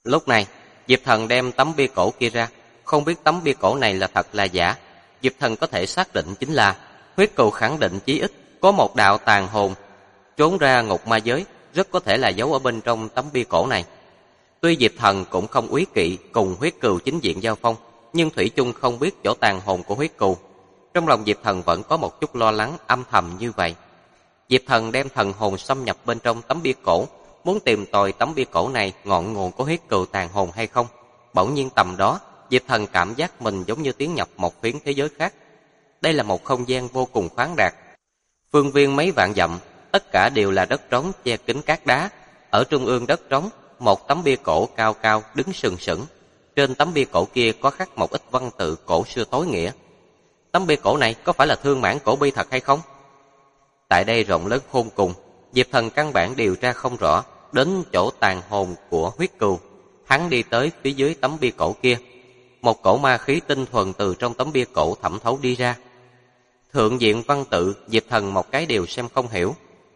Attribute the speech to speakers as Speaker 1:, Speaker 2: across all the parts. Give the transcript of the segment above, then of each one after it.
Speaker 1: Lúc này, Diệp Thần đem tấm bia cổ kia ra, không biết tấm bia cổ này là thật là giả. Diệp Thần có thể xác định chính là huyết cừu, khẳng định chí ít có một đạo tàn hồn trốn ra ngục ma giới, rất có thể là giấu ở bên trong tấm bia cổ này. Tuy Diệp Thần cũng không úy kỵ cùng huyết cừu chính diện giao phong, nhưng thủy chung không biết chỗ tàn hồn của huyết cừu. Trong lòng Diệp Thần vẫn có một chút lo lắng âm thầm như vậy. Diệp Thần đem thần hồn xâm nhập bên trong tấm bia cổ, muốn tìm tòi tấm bia cổ này ngọn nguồn của huyết cừu tàn hồn hay không. Bỗng nhiên tầm đó, Diệp Thần cảm giác mình giống như tiến nhập một phiến thế giới khác. Đây là một không gian vô cùng khoáng đạt. Phương viên mấy vạn dặm, tất cả đều là đất trống che kín cát đá. Ở trung ương đất trống, một tấm bia cổ cao cao đứng sừng sững. Trên tấm bia cổ kia có khắc một ít văn tự cổ xưa tối nghĩa. Tấm bia cổ này có phải là Thương Mãn Cổ Bi thật hay không? Tại đây rộng lớn khôn cùng, Diệp Thần căn bản điều tra không rõ. Đến chỗ tàn hồn của huyết cừu, hắn đi tới phía dưới tấm bia cổ kia. Một cổ ma khí tinh thuần từ trong tấm bia cổ thẩm thấu đi ra. Thượng diện văn tự, Diệp Thần một cái đều xem không hiểu.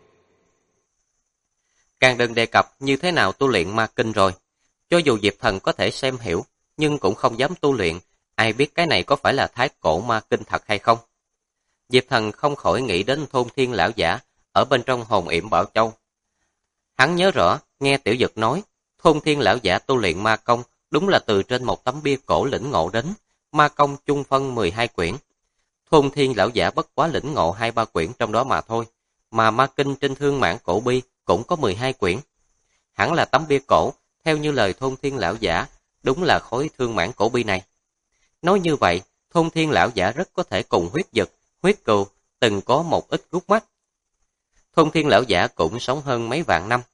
Speaker 1: Càng đừng đề cập như thế nào tu luyện ma kinh rồi. Cho dù Diệp Thần có thể xem hiểu, nhưng cũng không dám tu luyện. Ai biết cái này có phải là thái cổ ma kinh thật hay không? Diệp Thần không khỏi nghĩ đến thôn thiên lão giả ở bên trong hồn yểm Bảo Châu. Hắn nhớ rõ, nghe Tiểu Dực nói, thôn thiên lão giả tu luyện ma công đúng là từ trên một tấm bia cổ lĩnh ngộ đến. Ma công chung phân 12 quyển. Thôn thiên lão giả bất quá lĩnh ngộ 2-3 quyển trong đó mà thôi, mà ma kinh trên Thương Mãn Cổ Bi cũng có 12 quyển. Hẳn là tấm bia cổ, theo như lời thôn thiên lão giả, đúng là khối Thương Mãn Cổ Bi này. Nói như vậy, thôn thiên lão giả rất có thể cùng huyết dực, huyết cừu từng có một ít gút mắt. Thôn thiên lão giả cũng sống hơn mấy vạn năm.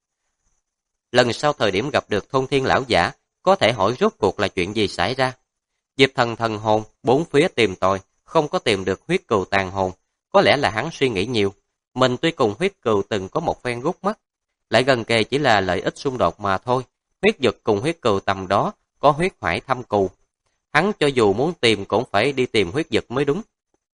Speaker 1: Lần sau thời điểm gặp được thôn thiên lão giả, có thể hỏi rốt cuộc là chuyện gì xảy ra. Diệp Thần thần hồn bốn phía tìm tòi, không có tìm được huyết cừu tàn hồn. Có lẽ là hắn suy nghĩ nhiều. Mình tuy cùng huyết cừu từng có một phen gút mắt, lại gần kề chỉ là lợi ích xung đột mà thôi. Huyết dực cùng huyết cừu tầm đó có huyết hoại thâm cừu. Hắn cho dù muốn tìm cũng phải đi tìm huyết dực mới đúng.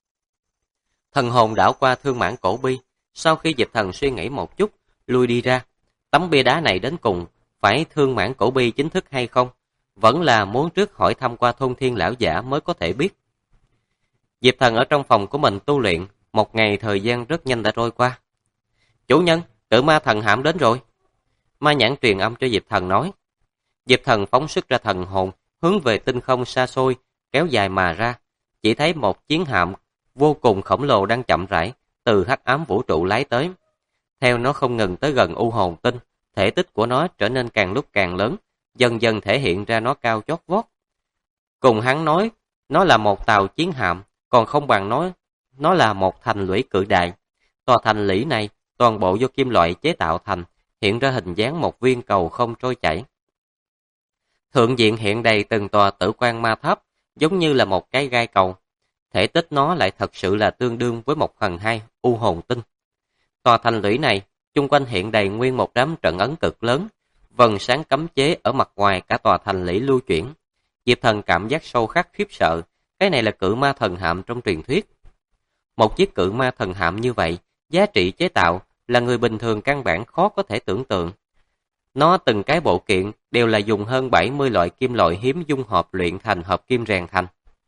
Speaker 1: Thần hồn đảo qua Thương Mãn Cổ Bi, sau khi Diệp Thần suy nghĩ một chút, lui đi ra. Tấm bia đá này đến cùng phải Thương Mãn Cổ Bi chính thức hay không? Vẫn là muốn trước hỏi thăm qua thôn thiên lão giả mới có thể biết. Diệp Thần ở trong phòng của mình tu luyện, một ngày thời gian rất nhanh đã trôi qua. Chủ nhân, Cự Ma Thần Hạm đến rồi. Ma Nhãn truyền âm cho Diệp Thần nói. Diệp Thần phóng xuất ra thần hồn, hướng về tinh không xa xôi, kéo dài mà ra. Chỉ thấy một chiến hạm vô cùng khổng lồ đang chậm rãi từ hắc ám vũ trụ lái tới. Theo nó không ngừng tới gần U Hồn Tinh, thể tích của nó trở nên càng lúc càng lớn, dần dần thể hiện ra nó cao chót vót. Cùng hắn nói, nó là một tàu chiến hạm, còn không bằng nói nó là một thành lũy cự đại. Tòa thành lũy này toàn bộ do kim loại chế tạo thành, hiện ra hình dáng một viên cầu không trôi chảy. Thượng diện hiện đầy từng tòa tử quan ma tháp, giống như là một cái gai cầu. Thể tích nó lại thật sự là tương đương với 1/2 U Hồn Tinh. Tòa thành lũy này, chung quanh hiện đầy nguyên một đám trận ấn cực lớn, vầng sáng cấm chế ở mặt ngoài cả tòa thành lũy lưu chuyển. Diệp Thần cảm giác sâu khắc khiếp sợ, cái này là Cự Ma Thần Hạm trong truyền thuyết. Một chiếc Cự Ma Thần Hạm như vậy, giá trị chế tạo là người bình thường căn bản khó có thể tưởng tượng. Nó từng cái bộ kiện đều là dùng hơn 70 loại kim loại hiếm dung hợp luyện thành hợp kim rèn thành.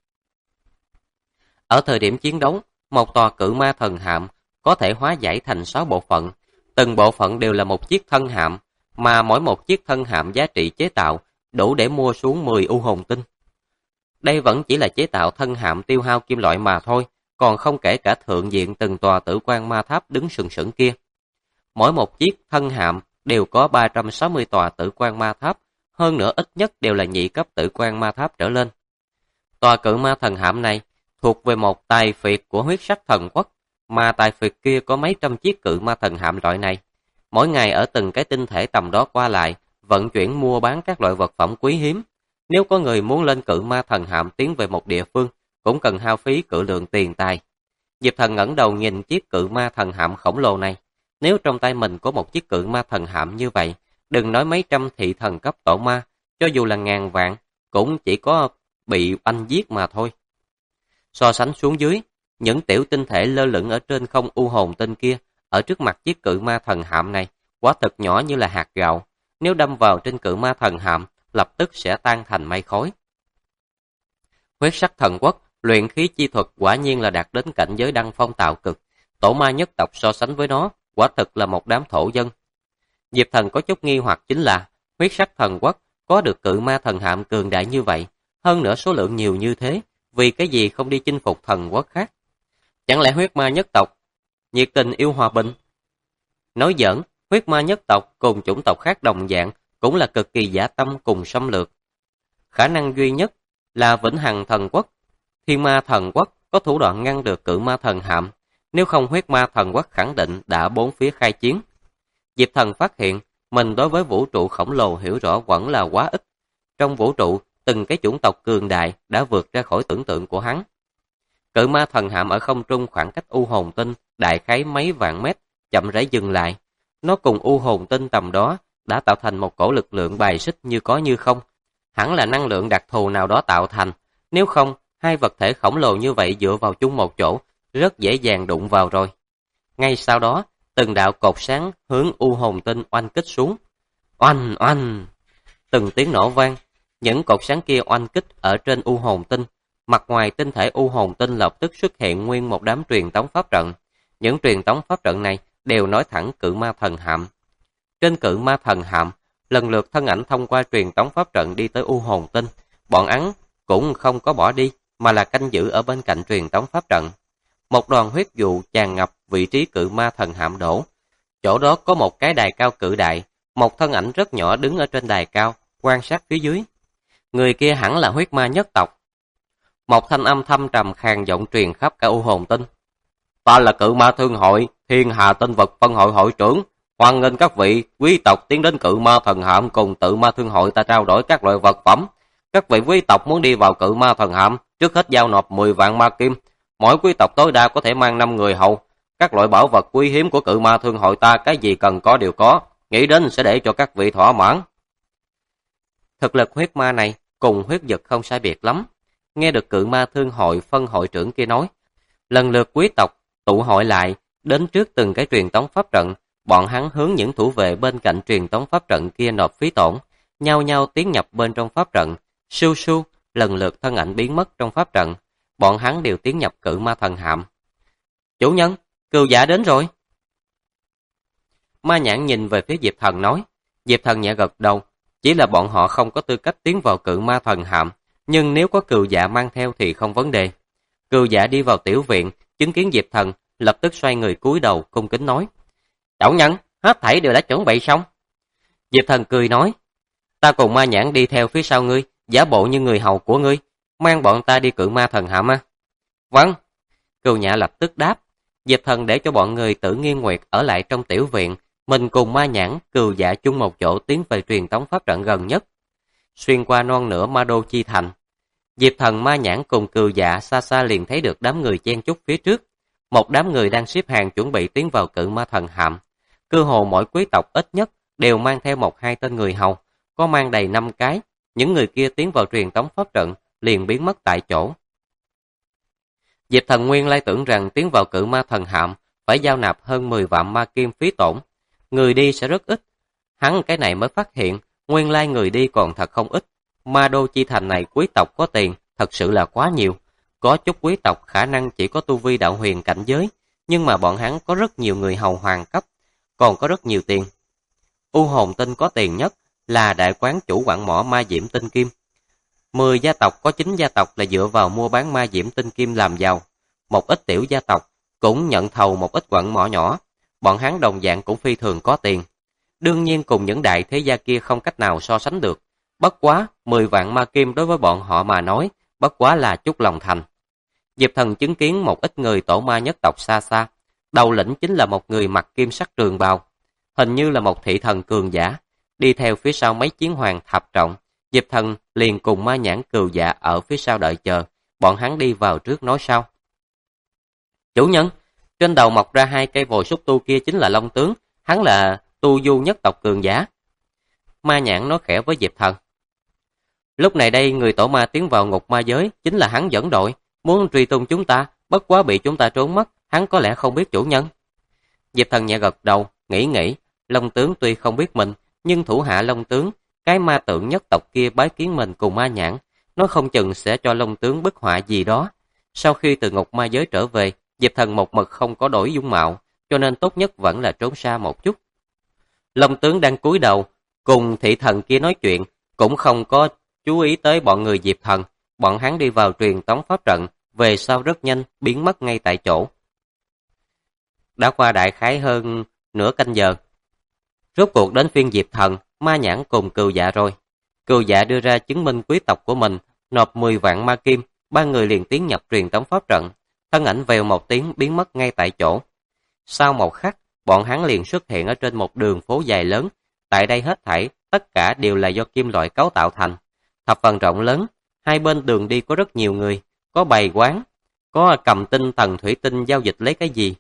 Speaker 1: Ở thời điểm chiến đấu, một tòa Cự Ma Thần Hạm có thể hóa giải thành 6 bộ phận, từng bộ phận đều là một chiếc thân hạm, mà mỗi một chiếc thân hạm giá trị chế tạo đủ để mua xuống 10 U Hồn Tinh. Đây vẫn chỉ là chế tạo thân hạm tiêu hao kim loại mà thôi, còn không kể cả thượng diện từng tòa tử quan ma tháp đứng sừng sững kia. Mỗi một chiếc thân hạm đều có 360 tòa tử quan ma tháp, hơn nữa ít nhất đều là nhị cấp tử quan ma tháp trở lên. Tòa Cự Ma Thần Hạm này thuộc về một tài phiệt của huyết sắc thần quốc, mà tài phiệt kia có mấy trăm chiếc Cự Ma Thần Hạm loại này. Mỗi ngày ở từng cái tinh thể tầm đó qua lại, vận chuyển mua bán các loại vật phẩm quý hiếm. Nếu có người muốn lên Cự Ma Thần Hạm tiến về một địa phương, cũng cần hao phí cự lượng tiền tài. Diệp Thần ngẩng đầu nhìn chiếc Cự Ma Thần Hạm khổng lồ này. Nếu trong tay mình có một chiếc Cự Ma Thần Hạm như vậy, đừng nói mấy trăm thị thần cấp tổ ma, cho dù là ngàn vạn, cũng chỉ có bị anh giết mà thôi. So sánh xuống dưới, những tiểu tinh thể lơ lửng ở trên không U Hồn Tinh kia, ở trước mặt chiếc Cự Ma Thần Hạm này, quả thực nhỏ như là hạt gạo. Nếu đâm vào trên Cự Ma Thần Hạm, lập tức sẽ tan thành mây khói. Huyết sắc thần quốc, luyện khí chi thuật quả nhiên là đạt đến cảnh giới đăng phong tạo cực. Tổ ma nhất tộc so sánh với nó, quả thực là một đám thổ dân. Diệp Thần có chút nghi hoặc chính là, huyết sắc thần quốc có được cự ma thần hạm cường đại như vậy, hơn nữa số lượng nhiều như thế, vì cái gì không đi chinh phục thần quốc khác? Chẳng lẽ huyết ma nhất tộc nhiệt tình yêu hòa bình? Nói giỡn, huyết ma nhất tộc cùng chủng tộc khác đồng dạng cũng là cực kỳ dã tâm cùng xâm lược. Khả năng duy nhất là vĩnh hằng thần quốc. Thiên ma thần quốc có thủ đoạn ngăn được cự ma thần hạm, nếu không huyết ma thần quốc khẳng định đã bốn phía khai chiến. Diệp Thần phát hiện mình đối với vũ trụ khổng lồ hiểu rõ vẫn là quá ít. Trong vũ trụ, từng cái chủng tộc cường đại đã vượt ra khỏi tưởng tượng của hắn. Cự ma thần hạm ở không trung khoảng cách U Hồn Tinh đại khái mấy vạn mét, chậm rãi dừng lại. Nó cùng U Hồn Tinh tầm đó đã tạo thành một cổ lực lượng bài xích như có như không. Hẳn là năng lượng đặc thù nào đó tạo thành, nếu không, hai vật thể khổng lồ như vậy dựa vào chung một chỗ, rất dễ dàng đụng vào rồi. Ngay sau đó, từng đạo cột sáng hướng U Hồn Tinh oanh kích xuống. Oanh oanh! Từng tiếng nổ vang, những cột sáng kia oanh kích ở trên U Hồn Tinh. Mặt ngoài tinh thể U Hồn Tinh lập tức xuất hiện nguyên một đám truyền tống pháp trận. Những truyền tống pháp trận này đều nối thẳng cự ma thần hạm. Trên cự ma thần hạm, lần lượt thân ảnh thông qua truyền tống pháp trận đi tới U Hồn Tinh. Bọn hắn cũng không có bỏ đi, mà là canh giữ ở bên cạnh truyền tống pháp trận. Một đoàn huyết vụ tràn ngập vị trí cự ma thần hạm đổ. Chỗ đó có một cái đài cao cự đại, một thân ảnh rất nhỏ đứng ở trên đài cao, quan sát phía dưới. Người kia hẳn là huyết ma nhất tộc. Một thanh âm thâm trầm khàn giọng truyền khắp cả U Hồn Tinh. Ta là cự ma thương hội, Thiên Hà Tinh Vực phân hội hội trưởng. Hoan nghênh các vị quý tộc tiến đến cự ma thần hạm cùng tự ma thương hội ta trao đổi các loại vật phẩm. Các vị quý tộc muốn đi vào cự ma thần hạm, trước hết giao nộp 10 vạn ma kim. Mỗi quý tộc tối đa có thể mang 5 người hầu. Các loại bảo vật quý hiếm của cự ma thương hội ta cái gì cần có đều có. Nghĩ đến sẽ để cho các vị thỏa mãn. Thực lực huyết ma này cùng huyết dực không sai biệt lắm. Nghe được cự ma thương hội phân hội trưởng kia nói, lần lượt quý tộc tụ hội lại, đến trước từng cái truyền tống pháp trận, bọn hắn hướng những thủ vệ bên cạnh truyền tống pháp trận kia nộp phí tổn, nhau nhau tiến nhập bên trong pháp trận, sưu sưu, lần lượt thân ảnh biến mất trong pháp trận, bọn hắn đều tiến nhập cự ma thần hạm. Chủ nhân, cừu giả đến rồi. Ma Nhãn nhìn về phía Diệp Thần nói, Diệp Thần nhẹ gật đầu, chỉ là bọn họ không có tư cách tiến vào cự ma thần hạm, nhưng nếu có cừu dạ mang theo thì không vấn đề. Cừu dạ đi vào tiểu viện, chứng kiến Diệp Thần, lập tức xoay người cúi đầu cung kính nói, chủ nhân, hết thảy đều đã chuẩn bị xong. Diệp Thần cười nói, ta cùng Ma Nhãn đi theo phía sau ngươi, giả bộ như người hầu của ngươi, mang bọn ta đi cự ma thần hạm á. Vâng. Cừu Nhã lập tức đáp. Diệp Thần để cho bọn người Tử Nghiên Nguyệt ở lại trong tiểu viện, mình cùng Ma Nhãn, Cừu Dạ chung một chỗ tiến về truyền tống pháp trận gần nhất. Xuyên qua non nửa Ma Đô Chi Thành, Diệp Thần, Ma Nhãn cùng Cừu Dạ xa xa liền thấy được đám người chen chúc phía trước. Một đám người đang xếp hàng chuẩn bị tiến vào cự ma thần hạm. Cơ hồ mỗi quý tộc ít nhất đều mang theo 1-2 tên người hầu, có mang đầy 5 cái. Những người kia tiến vào truyền tống pháp trận liền biến mất tại chỗ. Diệp Thần nguyên lai tưởng rằng tiến vào cự ma thần hạm phải giao nạp hơn 10 vạn ma kim phí tổn, người đi sẽ rất ít. Hắn cái này mới phát hiện, nguyên lai người đi còn thật không ít. Ma Đô Chi Thành này quý tộc có tiền, thật sự là quá nhiều. Có chút quý tộc khả năng chỉ có tu vi đạo huyền cảnh giới, nhưng mà bọn hắn có rất nhiều người hầu hoàng cấp, còn có rất nhiều tiền. U Hồn Tinh có tiền nhất là đại quán chủ quặng mỏ ma diễm tinh kim. 10 gia tộc có 9 gia tộc là dựa vào mua bán ma diễm tinh kim làm giàu. Một ít tiểu gia tộc cũng nhận thầu một ít quặng mỏ nhỏ, bọn hắn đồng dạng cũng phi thường có tiền. Đương nhiên cùng những đại thế gia kia không cách nào so sánh được. Bất quá, 10 vạn ma kim đối với bọn họ mà nói, bất quá là chút lòng thành. Diệp Thần chứng kiến một ít người tổ ma nhất tộc xa xa. Đầu lĩnh chính là một người mặc kim sắc trường bào, hình như là một thị thần cường giả. Đi theo phía sau mấy chiến hoàng thập trọng, Diệp Thần liền cùng Ma Nhãn, Cừu Dạ ở phía sau đợi chờ, bọn hắn đi vào trước nói sau. Chủ nhân, trên đầu mọc ra 2 cây vồi xúc tu kia chính là Long Tướng, hắn là tu du nhất tộc cường giả. Ma Nhãn nói khẽ với Diệp Thần. Lúc này đây người tổ ma tiến vào ngục ma giới, chính là hắn dẫn đội, muốn truy tung chúng ta, bất quá bị chúng ta trốn mất, hắn có lẽ không biết chủ nhân. Diệp Thần nhẹ gật đầu, nghĩ, Long Tướng tuy không biết mình, nhưng thủ hạ Long Tướng cái ma tượng nhất tộc kia bái kiến mình cùng ma nhãn, nó không chừng sẽ cho Long tướng bức họa gì đó. Sau khi từ ngục ma giới trở về, Diệp Thần một mực không có đổi dung mạo, cho nên tốt nhất vẫn là trốn xa một chút. Long tướng đang cúi đầu, cùng thị thần kia nói chuyện, cũng không có chú ý tới bọn người Diệp Thần. Bọn hắn đi vào truyền tống pháp trận, về sau rất nhanh biến mất ngay tại chỗ. Đã qua đại khái hơn nửa canh giờ. Rốt cuộc đến phiên Diệp Thần, ma nhãn cùng Cừu Dạ rồi. Cừu Dạ đưa ra chứng minh quý tộc của mình, nộp 10 vạn ma kim, ba người liền tiến nhập truyền tống pháp trận. Thân ảnh vèo một tiếng biến mất ngay tại chỗ. Sau một khắc, bọn hắn liền xuất hiện ở trên một đường phố dài lớn. Tại đây hết thảy, tất cả đều là do kim loại cấu tạo thành. Thập phần rộng lớn, hai bên đường đi có rất nhiều người, có bày quán, có cầm tinh thần thủy tinh giao dịch lấy cái gì.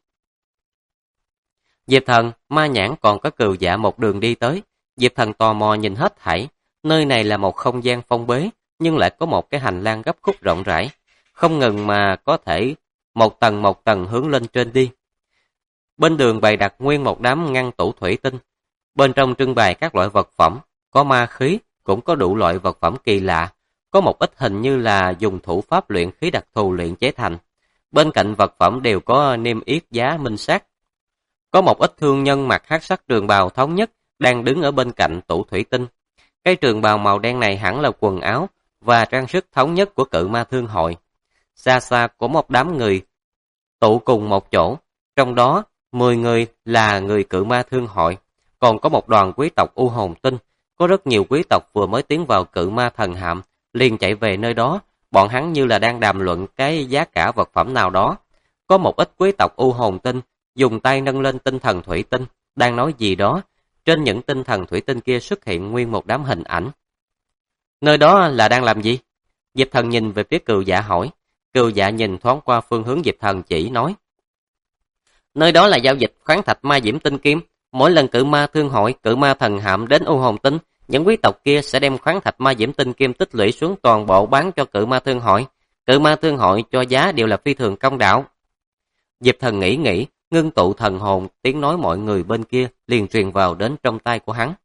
Speaker 1: Diệp Thần, ma nhãn còn có Cừu Dạ một đường đi tới. Diệp Thần tò mò nhìn hết thảy. Nơi này là một không gian phong bế, nhưng lại có một cái hành lang gấp khúc rộng rãi, không ngừng mà có thể một tầng hướng lên trên đi. Bên đường bày đặt nguyên một đám ngăn tủ thủy tinh. Bên trong trưng bày các loại vật phẩm, có ma khí, cũng có đủ loại vật phẩm kỳ lạ. Có một ít hình như là dùng thủ pháp luyện khí đặc thù luyện chế thành. Bên cạnh vật phẩm đều có niêm yết giá minh xác. Có một ít thương nhân mặc hắc sắc trường bào thống nhất đang đứng ở bên cạnh tủ thủy tinh. Cái trường bào màu đen này hẳn là quần áo và trang sức thống nhất của Cự Ma Thương Hội. Xa xa có một đám người tụ cùng một chỗ, trong đó 10 người là người Cự Ma Thương Hội, còn có một đoàn quý tộc U Hồn Tinh. Có rất nhiều quý tộc vừa mới tiến vào Cự Ma Thần Hạm, liền chạy về nơi đó, bọn hắn như là đang đàm luận cái giá cả vật phẩm nào đó. Có một ít quý tộc U Hồn Tinh dùng tay nâng lên tinh thần thủy tinh, đang nói gì đó. Trên những tinh thần thủy tinh kia xuất hiện nguyên một đám hình ảnh. Nơi đó là đang làm gì? Diệp Thần nhìn về phía Cừu Dạ hỏi. Cừu Dạ nhìn thoáng qua phương hướng Diệp Thần chỉ nói. Nơi đó là giao dịch khoáng thạch ma diễm tinh kim. Mỗi lần Cự Ma Thương Hội, Cự Ma Thần Hạm đến U Hồn Tinh, những quý tộc kia sẽ đem khoáng thạch ma diễm tinh kim tích lũy xuống toàn bộ bán cho Cự Ma Thương Hội. Cự Ma Thương Hội cho giá đều là phi thường công đạo. Diệp Thần nghĩ, ngưng tụ thần hồn, tiếng nói mọi người bên kia liền truyền vào đến trong tay của hắn.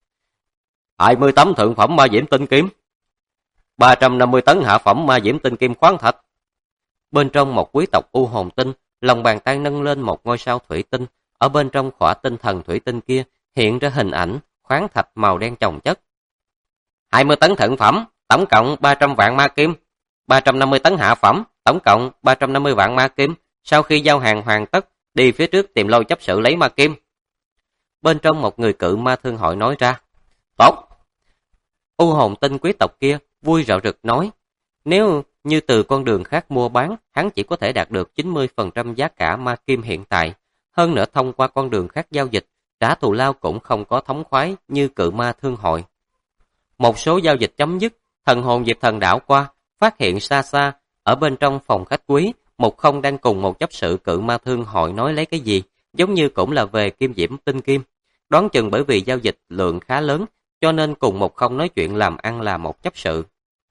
Speaker 1: 20 tấm thượng phẩm ma diễm tinh kim, 350 tấn hạ phẩm ma diễm tinh kim khoáng thạch. Bên trong một quý tộc U Hồn Tinh, lòng bàn tay nâng lên một ngôi sao thủy tinh, ở bên trong khỏa tinh thần thủy tinh kia hiện ra hình ảnh khoáng thạch màu đen chồng chất. 20 tấn thượng phẩm, tổng cộng 300 vạn ma kim, 350 tấn hạ phẩm, tổng cộng 350 vạn ma kim. Sau khi giao hàng hoàn tất, đi phía trước tìm Lôi chấp sự lấy ma kim. Bên trong một người Cự Ma Thương Hội nói ra. Tốt. U Hồn Tinh quý tộc kia vui rạo rực nói. Nếu như từ con đường khác mua bán, hắn chỉ có thể đạt được 90% giá cả ma kim hiện tại. Hơn nữa thông qua con đường khác giao dịch, trả thù lao cũng không có thống khoái như Cự Ma Thương Hội. Một số giao dịch chấm dứt, thần hồn Diệp Thần đảo qua, phát hiện xa xa, ở bên trong phòng khách quý, Một Không đang cùng một chấp sự Cự Ma Thương Hội nói lấy cái gì, giống như cũng là về kim diễm tinh kim. Đoán chừng bởi vì giao dịch lượng khá lớn, cho nên cùng Một Không nói chuyện làm ăn là một chấp sự.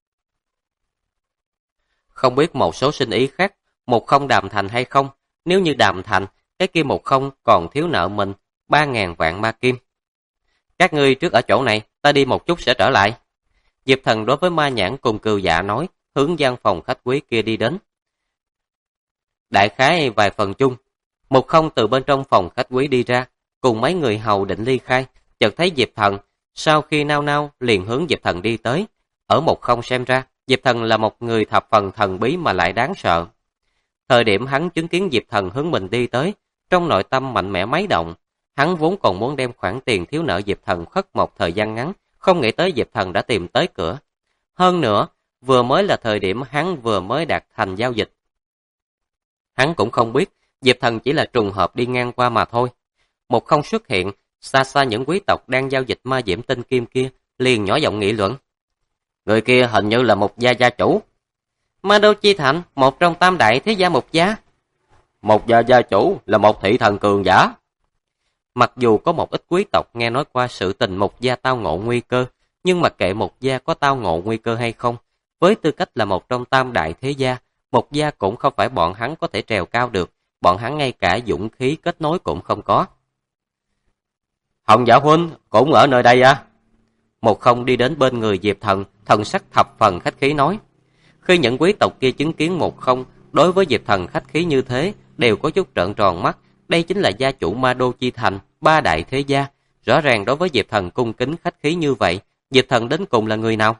Speaker 1: Không biết một số sinh ý khác, Một Không đàm thành hay không, nếu như đàm thành, cái kia Một Không còn thiếu nợ mình 3.000 vạn ma kim. Các ngươi trước ở chỗ này, ta đi một chút sẽ trở lại. Diệp Thần đối với Ma Nhãn cùng Cừu Dạ nói, hướng gian phòng khách quý kia đi đến. Đại khái vài phần chung, Một Không từ bên trong phòng khách quý đi ra, cùng mấy người hầu định ly khai, chợt thấy Diệp Thần, sau khi nao nao liền hướng Diệp Thần đi tới. Ở Một Không xem ra, Diệp Thần là một người thập phần thần bí mà lại đáng sợ. Thời điểm hắn chứng kiến Diệp Thần hướng mình đi tới, trong nội tâm mạnh mẽ mấy động. Hắn vốn còn muốn đem khoản tiền thiếu nợ Diệp Thần khất một thời gian ngắn, không nghĩ tới Diệp Thần đã tìm tới cửa. Hơn nữa, vừa mới là thời điểm hắn vừa mới đạt thành giao dịch. Hắn cũng không biết, Diệp Thần chỉ là trùng hợp đi ngang qua mà thôi. Một Không xuất hiện, xa xa những quý tộc đang giao dịch ma diễm tinh kim kia, liền nhỏ giọng nghị luận. Người kia hình như là một gia gia chủ. Ma Đô Chi Thành, một trong tam đại thế gia một gia. Một gia gia chủ là một thị thần cường giả. Mặc dù có một ít quý tộc nghe nói qua sự tình một gia tao ngộ nguy cơ, nhưng mặc kệ một gia có tao ngộ nguy cơ hay không, với tư cách là một trong tam đại thế gia, một gia cũng không phải bọn hắn có thể trèo cao được, bọn hắn ngay cả dũng khí kết nối cũng không có. Hồng Dạ huynh cũng ở nơi đây à? Một Không đi đến bên người Diệp Thần, thần sắc thập phần khách khí nói. Khi những quý tộc kia chứng kiến Một Không đối với Diệp Thần khách khí như thế, đều có chút trợn tròn mắt. Đây chính là gia chủ Ma Đô Chi Thành, ba đại thế gia. Rõ ràng đối với Diệp Thần cung kính khách khí như vậy, Diệp Thần đến cùng là người nào?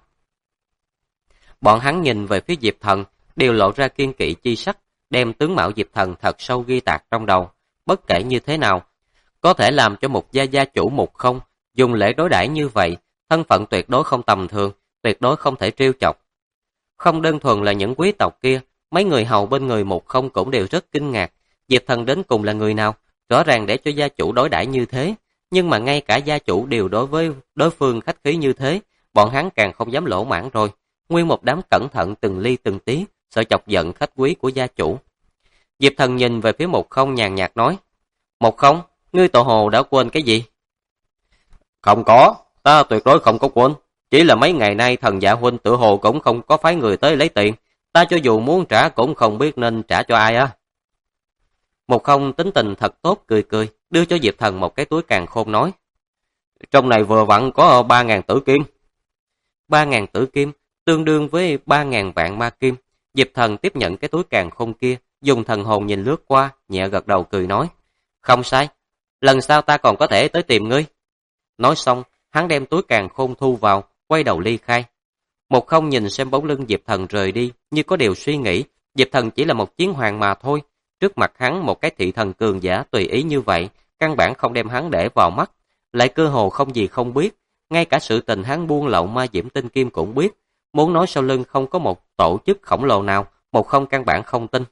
Speaker 1: Bọn hắn nhìn về phía Diệp Thần, đều lộ ra kiên kỵ chi sắc, đem tướng mạo Diệp Thần thật sâu ghi tạc trong đầu. Bất kể như thế nào, có thể làm cho một gia chủ Một Không dùng lễ đối đãi như vậy, thân phận tuyệt đối không tầm thường, tuyệt đối không thể trêu chọc. Không đơn thuần là những quý tộc kia, mấy người hầu bên người Một Không cũng đều rất kinh ngạc. Diệp Thần đến cùng là người nào? Rõ ràng để cho gia chủ đối đãi như thế, nhưng mà ngay cả gia chủ đều đối với đối phương khách khí như thế, bọn hắn càng không dám lỗ mãng rồi. Nguyên một đám cẩn thận từng ly từng tí, sợ chọc giận khách quý của gia chủ. Diệp Thần nhìn về phía Một Không nhàn nhạt nói, Một Không, ngươi tựa hồ đã quên cái gì? Không có, ta tuyệt đối không có quên. Chỉ là mấy ngày nay thần dạ huynh tựa hồ cũng không có phái người tới lấy tiền. Ta cho dù muốn trả cũng không biết nên trả cho ai á. Một Không tính tình thật tốt cười cười, đưa cho Diệp Thần một cái túi càn khôn nói. Trong này vừa vặn có 3.000 tử kim. 3.000 tử kim, tương đương với 3.000 vạn ma kim. Diệp Thần tiếp nhận cái túi càn khôn kia, dùng thần hồn nhìn lướt qua, nhẹ gật đầu cười nói. Không sai, lần sau ta còn có thể tới tìm ngươi. Nói xong, hắn đem túi càn khôn thu vào, quay đầu ly khai. Một Không nhìn xem bóng lưng Diệp Thần rời đi, như có điều suy nghĩ, Diệp Thần chỉ là một chiến hoàng mà thôi. Trước mặt hắn một cái thị thần cường giả tùy ý như vậy, căn bản không đem hắn để vào mắt, lại cơ hồ không gì không biết, ngay cả sự tình hắn buôn lậu ma diễm tinh kim cũng biết. Muốn nói sau lưng không có một tổ chức khổng lồ nào, Một Không căn bản không tin.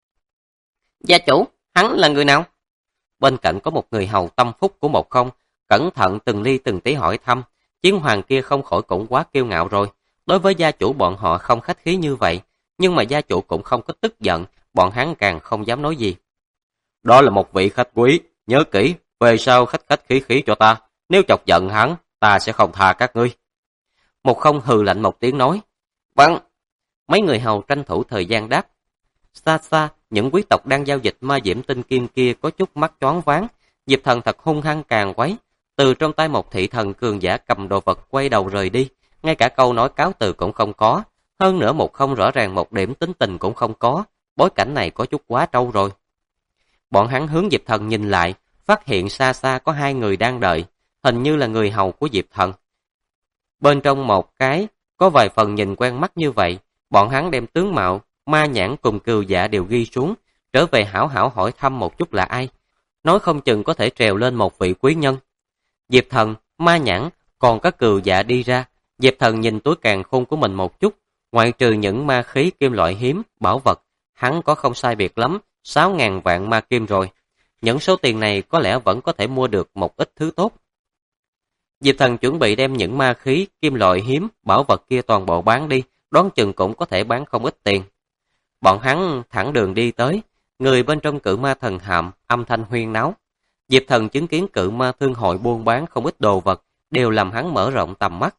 Speaker 1: Gia chủ, hắn là người nào? Bên cạnh có một người hầu tâm phúc của Một Không, cẩn thận từng ly từng tí hỏi thăm. Chiến hoàng kia không khỏi cũng quá kiêu ngạo rồi. Đối với gia chủ bọn họ không khách khí như vậy, nhưng mà gia chủ cũng không có tức giận, bọn hắn càng không dám nói gì. Đó là một vị khách quý, nhớ kỹ, về sau khách khách khí khí cho ta, nếu chọc giận hắn, ta sẽ không tha các ngươi. Một Không hừ lạnh một tiếng nói. Vâng. Mấy người hầu tranh thủ thời gian đáp. Xa xa, những quý tộc đang giao dịch ma diễm tinh kim kia có chút mắt choáng váng. Diệp Thần thật hung hăng càng quấy. Từ trong tay một thị thần cường giả cầm đồ vật quay đầu rời đi, ngay cả câu nói cáo từ cũng không có. Hơn nữa Một Không rõ ràng một điểm tính tình cũng không có. Bối cảnh này có chút quá trâu rồi. Bọn hắn hướng Diệp Thần nhìn lại, phát hiện xa xa có hai người đang đợi, hình như là người hầu của Diệp Thần. Bên trong một cái, có vài phần nhìn quen mắt như vậy, bọn hắn đem tướng mạo, ma nhãn cùng cừu dạ đều ghi xuống, trở về hảo hảo hỏi thăm một chút là ai. Nói không chừng có thể trèo lên một vị quý nhân. Diệp Thần, ma nhãn, còn có cừu dạ đi ra. Diệp Thần nhìn túi càn khôn của mình một chút, ngoại trừ những ma khí kim loại hiếm, bảo vật, hắn có không sai biệt lắm, 6.000 vạn ma kim rồi. Những số tiền này có lẽ vẫn có thể mua được một ít thứ tốt. Diệp Thần chuẩn bị đem những ma khí, kim loại hiếm, bảo vật kia toàn bộ bán đi, đoán chừng cũng có thể bán không ít tiền. Bọn hắn thẳng đường đi tới, người bên trong cự ma thần hạm, âm thanh huyên náo. Diệp Thần chứng kiến cự ma thương hội buôn bán không ít đồ vật, đều làm hắn mở rộng tầm mắt.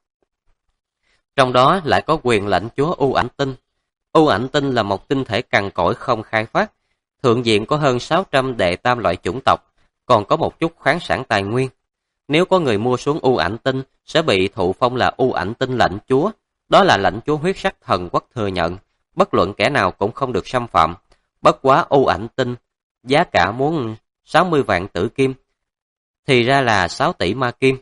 Speaker 1: Trong đó lại có quyền lãnh chúa U Ảnh Tinh. U Ảnh Tinh là một tinh thể cằn cỗi không khai phát, thượng diện có hơn 600 đệ tam loại chủng tộc, còn có một chút khoáng sản tài nguyên. Nếu có người mua xuống U Ảnh Tinh, sẽ bị thụ phong là U Ảnh Tinh lãnh chúa, đó là lãnh chúa huyết sắc thần quốc thừa nhận, bất luận kẻ nào cũng không được xâm phạm. Bất quá U Ảnh Tinh, giá cả muốn 60 vạn tử kim, thì ra là 6 tỷ ma kim.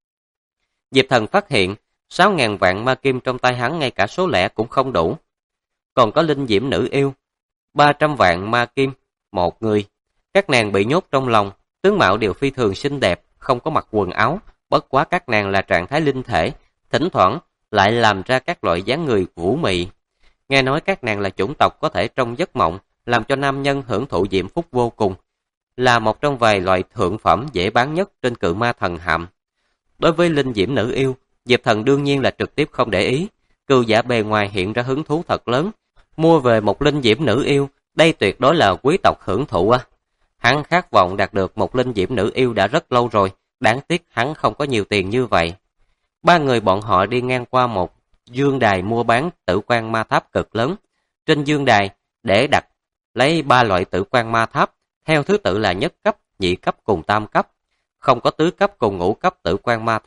Speaker 1: Diệp Thần phát hiện, 6.000 vạn ma kim trong tay hắn ngay cả số lẻ cũng không đủ. Còn có linh diễm nữ yêu, 300 vạn ma kim, một người. Các nàng bị nhốt trong lòng, tướng mạo đều phi thường xinh đẹp, không có mặc quần áo, bất quá các nàng là trạng thái linh thể, thỉnh thoảng lại làm ra các loại dáng người vũ mị. Nghe nói các nàng là chủng tộc có thể trong giấc mộng, làm cho nam nhân hưởng thụ diễm phúc vô cùng, là một trong vài loại thượng phẩm dễ bán nhất trên cự ma thần hạm. Đối với linh diễm nữ yêu, Diệp Thần đương nhiên là trực tiếp không để ý, cừu giả bề ngoài hiện ra hứng thú thật lớn, mua về một linh diễm nữ yêu, đây tuyệt đối là quý tộc hưởng thụ á. Hắn khát vọng đạt được một linh diễm nữ yêu đã rất lâu rồi, đáng tiếc hắn không có nhiều tiền như vậy. Ba người bọn họ đi ngang qua một dương đài mua bán tử quan ma tháp cực lớn. Trên dương đài để đặt lấy 3 loại tử quan ma tháp, theo thứ tự là nhất cấp, nhị cấp cùng tam cấp. Không có tứ cấp cùng ngũ cấp tử quan ma tháp,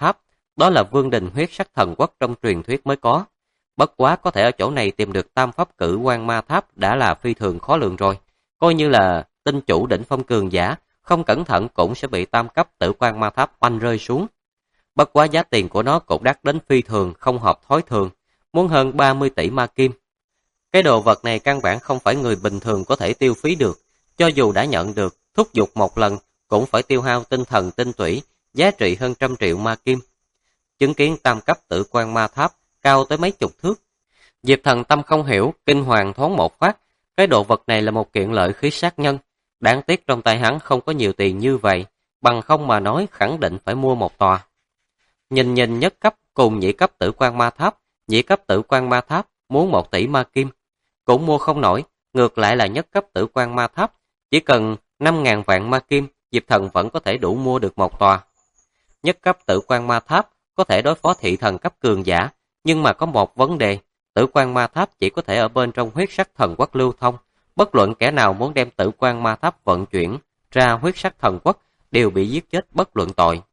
Speaker 1: Đó là vương đình huyết sắc thần quốc trong truyền thuyết mới có. Bất quá có thể ở chỗ này tìm được tam pháp cử quan ma tháp đã là phi thường khó lường rồi. Coi như là tinh chủ đỉnh phong cường giả, không cẩn thận cũng sẽ bị tam cấp tử quan ma tháp oanh rơi xuống. Bất quá giá tiền của nó cũng đắt đến phi thường, không hợp thói thường, muốn hơn 30 tỷ ma kim. Cái đồ vật này căn bản không phải người bình thường có thể tiêu phí được, cho dù đã nhận được, thúc giục một lần cũng phải tiêu hao tinh thần tinh tủy, giá trị hơn 100 triệu ma kim. Chứng kiến tam cấp tử quan ma tháp cao tới mấy chục thước, Diệp Thần tâm không hiểu, kinh hoàng thoáng một phát, cái đồ vật này là một kiện lợi khí sát nhân, đáng tiếc trong tay hắn không có nhiều tiền như vậy, bằng không mà nói khẳng định phải mua một tòa. Nhìn nhất cấp cùng nhị cấp tử quan ma tháp, nhị cấp tử quan ma tháp muốn 1 tỷ ma kim, cũng mua không nổi, ngược lại là nhất cấp tử quan ma tháp, chỉ cần 5.000 vạn ma kim, Diệp Thần vẫn có thể đủ mua được một tòa. Nhất cấp tử quan ma tháp có thể đối phó thị thần cấp cường giả, nhưng mà có một vấn đề, tử quan ma tháp chỉ có thể ở bên trong huyết sắc thần quốc lưu thông, bất luận kẻ nào muốn đem tử quan ma tháp vận chuyển ra huyết sắc thần quốc đều bị giết chết bất luận tội.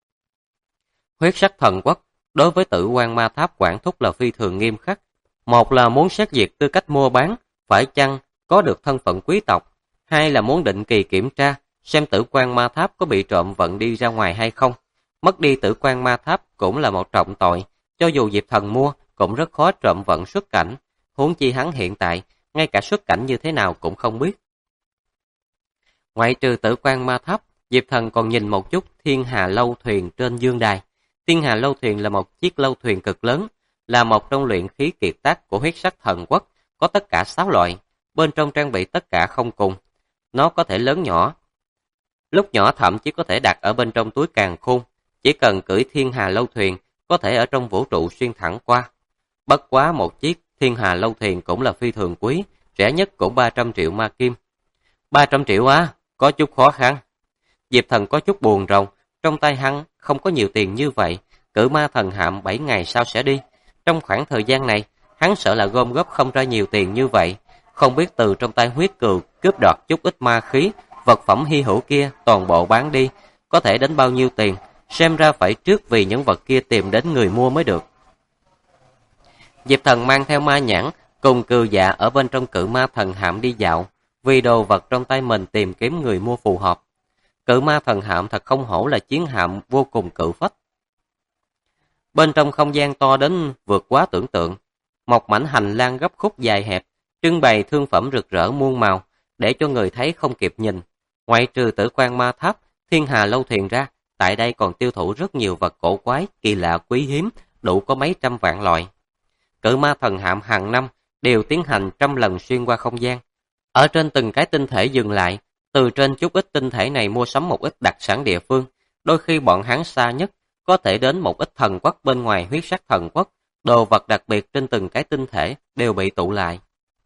Speaker 1: Huyết sắc thần quốc đối với tử quan ma tháp quản thúc là phi thường nghiêm khắc. Một là muốn xét duyệt tư cách mua bán, phải chăng có được thân phận quý tộc. Hai là muốn định kỳ kiểm tra, xem tử quan ma tháp có bị trộm vận đi ra ngoài hay không. Mất đi tử quan ma tháp cũng là một trọng tội, cho dù Diệp Thần mua cũng rất khó trộm vận xuất cảnh. Huống chi hắn hiện tại, ngay cả xuất cảnh như thế nào cũng không biết. Ngoại trừ tử quan ma tháp, Diệp Thần còn nhìn một chút Thiên Hà Lâu Thuyền trên dương đài. Thiên Hà Lâu Thuyền là một chiếc lâu thuyền cực lớn, là một trong luyện khí kiệt tác của huyết sắc thần quốc, có tất cả 6 loại, bên trong trang bị tất cả không cùng. Nó có thể lớn nhỏ, lúc nhỏ thậm chí có thể đặt ở bên trong túi càn khôn, chỉ cần cưỡi Thiên Hà Lâu Thuyền, có thể ở trong vũ trụ xuyên thẳng qua. Bất quá một chiếc Thiên Hà Lâu Thuyền cũng là phi thường quý, rẻ nhất cũng 300 triệu ma kim. 300 triệu á, có chút khó khăn. Diệp Thần có chút buồn rầu, trong tay hắn không có nhiều tiền như vậy, cử ma thần hạm 7 ngày sau sẽ đi. Trong khoảng thời gian này, hắn sợ là gom góp không ra nhiều tiền như vậy, không biết từ trong tay huyết cừu cướp đoạt chút ít ma khí, vật phẩm hy hữu kia toàn bộ bán đi, có thể đến bao nhiêu tiền, xem ra phải trước vì những vật kia tìm đến người mua mới được. Diệp Thần mang theo ma nhãn, cùng cừu dạ ở bên trong cự ma thần hạm đi dạo, vì đồ vật trong tay mình tìm kiếm người mua phù hợp. Cự ma thần hạm thật không hổ là chiến hạm vô cùng cự phách. Bên trong không gian to đến vượt quá tưởng tượng, một mảnh hành lang gấp khúc dài hẹp, trưng bày thương phẩm rực rỡ muôn màu, để cho người thấy không kịp nhìn. Ngoại trừ tử quan ma tháp, Thiên Hà Lâu Thuyền ra, tại đây còn tiêu thụ rất nhiều vật cổ quái, kỳ lạ quý hiếm, đủ có mấy trăm vạn loại. Cự ma thần hạm hàng năm đều tiến hành trăm lần xuyên qua không gian. Ở trên từng cái tinh thể dừng lại, từ trên chút ít tinh thể này mua sắm một ít đặc sản địa phương, đôi khi bọn hắn xa nhất có thể đến một ít thần quốc bên ngoài huyết sắc thần quốc, đồ vật đặc biệt trên từng cái tinh thể đều bị tụ lại.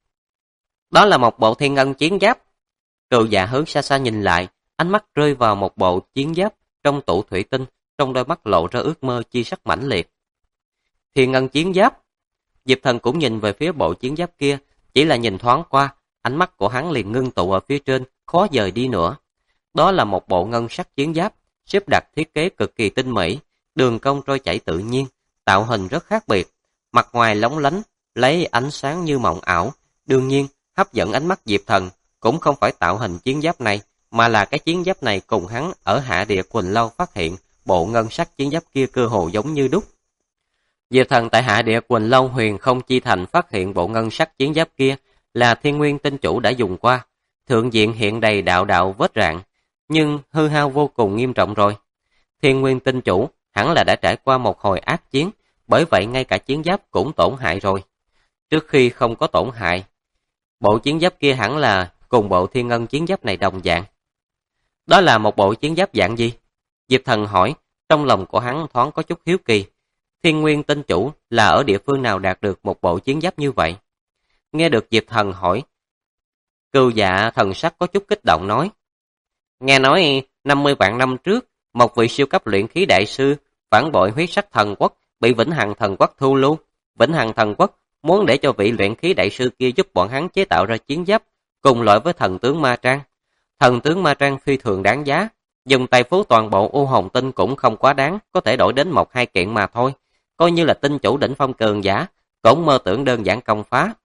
Speaker 1: Đó là một bộ thiên ngân chiến giáp. Cừu dạ hướng xa xa nhìn lại, ánh mắt rơi vào một bộ chiến giáp trong tủ thủy tinh, trong đôi mắt lộ ra ước mơ chi sắc mãnh liệt. Thiên ngân chiến giáp. Diệp Thần cũng nhìn về phía bộ chiến giáp kia, chỉ là nhìn thoáng qua, ánh mắt của hắn liền ngưng tụ ở phía trên, khó dời đi nữa. Đó là một bộ ngân sắc chiến giáp, xếp đặt thiết kế cực kỳ tinh mỹ, đường cong trôi chảy tự nhiên, tạo hình rất khác biệt, mặt ngoài lóng lánh, lấy ánh sáng như mộng ảo. Đương nhiên, hấp dẫn ánh mắt Diệp Thần cũng không phải tạo hình chiến giáp này, mà là cái chiến giáp này cùng hắn ở Hạ Địa Quỳnh Lâu phát hiện bộ ngân sắc chiến giáp kia cơ hồ giống như đúc. Diệp Thần tại Hạ Địa Quỳnh Lâu Huyền Không Chi Thành phát hiện bộ ngân sắc chiến giáp kia là Thiên Nguyên Tinh Chủ đã dùng qua, thượng diện hiện đầy đạo đạo vết rạn, nhưng hư hao vô cùng nghiêm trọng rồi. Thiên Nguyên Tinh Chủ hẳn là đã trải qua một hồi ác chiến, bởi vậy ngay cả chiến giáp cũng tổn hại rồi. Trước khi không có tổn hại, bộ chiến giáp kia hẳn là cùng bộ Thiên Ngân chiến giáp này đồng dạng. Đó là một bộ chiến giáp dạng gì? Diệp Thần hỏi, trong lòng của hắn thoáng có chút hiếu kỳ. Thiên Nguyên Tinh Chủ là ở địa phương nào đạt được một bộ chiến giáp như vậy? Nghe được Diệp Thần hỏi, Cừu dạ thần sắc có chút kích động nói. Nghe nói 50 vạn năm trước, một vị siêu cấp luyện khí đại sư phản bội huyết sắc thần quốc, bị Vĩnh Hằng thần quốc thu lưu. Vĩnh Hằng thần quốc muốn để cho vị luyện khí đại sư kia giúp bọn hắn chế tạo ra chiến giáp cùng loại với thần tướng Ma Trang. Thần tướng Ma Trang phi thường đáng giá, Dùng tài phú toàn bộ U Hồn Tinh cũng không quá đáng, có thể đổi đến 1-2 kiện mà thôi. Coi như là tinh chủ đỉnh phong cường giả, cũng mơ tưởng đơn giản công phá.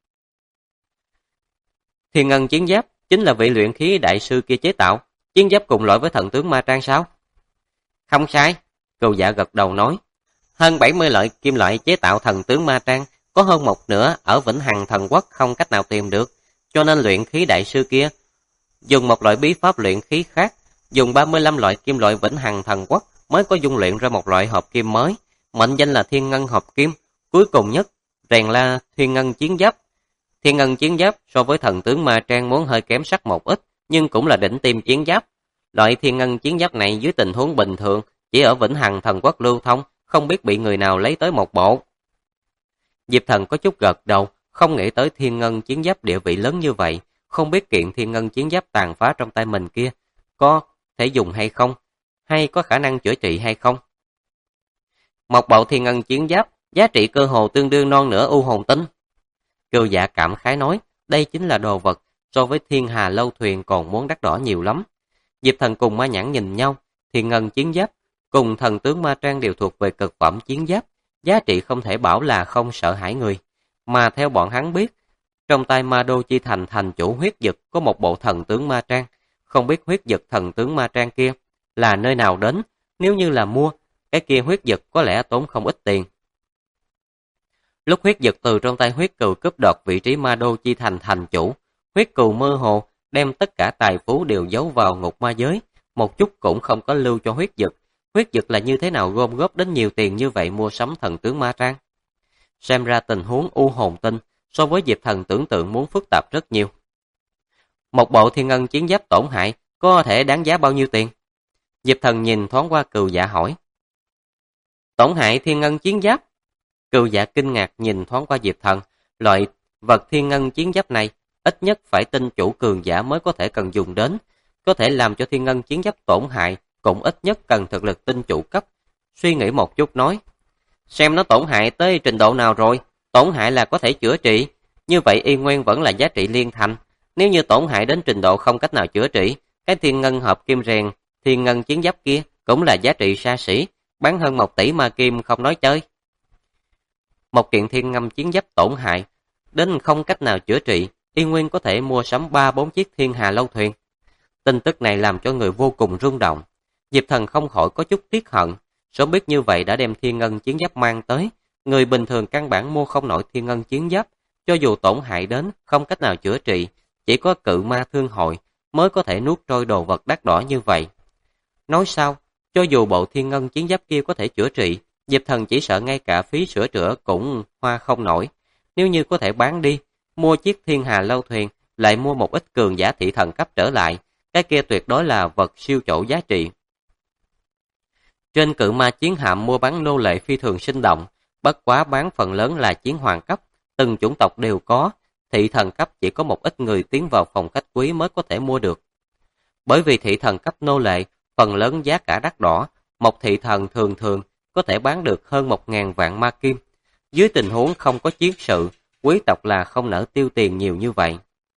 Speaker 1: Thiên Ngân chiến giáp chính là vị luyện khí đại sư kia chế tạo, chiến giáp cùng loại với thần tướng Ma Trang sao? Không sai, Cừu Dạ gật đầu nói. Hơn 70 loại kim loại chế tạo thần tướng Ma Trang, có hơn một nửa ở Vĩnh Hằng Thần Quốc không cách nào tìm được, cho nên luyện khí đại sư kia dùng một loại bí pháp luyện khí khác, dùng 35 loại kim loại Vĩnh Hằng Thần Quốc mới có dung luyện ra một loại hợp kim mới, mệnh danh là Thiên Ngân hợp kim, cuối cùng nhất rèn là Thiên Ngân chiến giáp. Thiên Ngân chiến giáp so với thần tướng Ma Trang muốn hơi kém sắc một ít, nhưng cũng là đỉnh tiêm chiến giáp. Loại Thiên Ngân chiến giáp này dưới tình huống bình thường chỉ ở Vĩnh Hằng Thần Quốc lưu thông, không biết bị người nào lấy tới một bộ. Diệp Thần có chút gật đầu, không nghĩ tới Thiên Ngân chiến giáp địa vị lớn như vậy, không biết kiện Thiên Ngân chiến giáp tàn phá trong tay mình kia có thể dùng hay không, hay có khả năng chữa trị hay không. Một bộ Thiên Ngân chiến giáp, giá trị cơ hồ tương đương non nửa U Hồn Tinh. Cừu Dạ cảm khái nói, đây chính là đồ vật, so với Thiên Hà lâu thuyền còn muốn đắt đỏ nhiều lắm. Diệp Thần cùng Ma Nhãn nhìn nhau, Thiên Ngân chiến giáp cùng thần tướng Ma Trang đều thuộc về cực phẩm chiến giáp, giá trị không thể bảo là không sợ hãi người. Mà theo bọn hắn biết, trong tay Ma Đô Chi Thành thành chủ huyết dực có một bộ thần tướng Ma Trang, không biết huyết dực thần tướng Ma Trang kia là nơi nào đến, nếu như là mua, cái kia huyết dực có lẽ tốn không ít tiền. Lúc huyết dực từ trong tay huyết cừu cướp đoạt vị trí Ma Đô Chi Thành thành chủ, huyết cừu mơ hồ đem tất cả tài phú đều giấu vào ngục ma giới, một chút cũng không có lưu cho huyết dực. Huyết dực là như thế nào gom góp đến nhiều tiền như vậy mua sắm thần tướng Ma Trang? Xem ra tình huống U Hồn Tinh so với Diệp Thần tưởng tượng muốn phức tạp rất nhiều. Một bộ Thiên Ngân chiến giáp tổn hại có thể đáng giá bao nhiêu tiền? Diệp Thần nhìn thoáng qua Cừu Dạ hỏi. Tổn hại Thiên Ngân chiến giáp? Cừu Dạ kinh ngạc nhìn thoáng qua Diệp Thần, loại vật Thiên Ngân chiến giáp này ít nhất phải tinh chủ cường giả mới có thể cần dùng đến, có thể làm cho Thiên Ngân chiến giáp tổn hại cũng ít nhất cần thực lực tinh chủ cấp. Suy nghĩ một chút nói, xem nó tổn hại tới trình độ nào rồi, tổn hại là có thể chữa trị, như vậy y nguyên vẫn là giá trị liên thành. Nếu như tổn hại đến trình độ không cách nào chữa trị, cái Thiên Ngân hợp kim rèn, Thiên Ngân chiến giáp kia cũng là giá trị xa xỉ, bán hơn 1 tỷ ma kim không nói chơi. Một kiện Thiên Ngân chiến giáp tổn hại, đến không cách nào chữa trị, y nguyên có thể mua sắm 3-4 chiếc Thiên Hà lâu thuyền. Tin tức này làm cho người vô cùng rung động. Diệp Thần không khỏi có chút tiếc hận, sớm biết như vậy đã đem Thiên Ngân chiến giáp mang tới, người bình thường căn bản mua không nổi Thiên Ngân chiến giáp, cho dù tổn hại đến không cách nào chữa trị, chỉ có Cự Ma Thương Hội mới có thể nuốt trôi đồ vật đắt đỏ như vậy. Nói sao, cho dù bộ Thiên Ngân chiến giáp kia có thể chữa trị, Diệp Thần chỉ sợ ngay cả phí sửa chữa cũng hoa không nổi. Nếu như có thể bán đi, mua chiếc Thiên Hà lâu thuyền, lại mua một ít cường giả thị thần cấp trở lại, cái kia tuyệt đối là vật siêu chỗ giá trị. Trên Cự Ma chiến hạm mua bán nô lệ phi thường sinh động, bất quá bán phần lớn là chiến hoàng cấp, từng chủng tộc đều có, thị thần cấp chỉ có một ít người tiến vào phòng khách quý mới có thể mua được. Bởi vì thị thần cấp nô lệ, phần lớn giá cả đắt đỏ, một thị thần thường thường có thể bán được hơn 1.000 vạn ma kim. Dưới tình huống không có chiến sự, quý tộc là không nỡ tiêu tiền nhiều như vậy.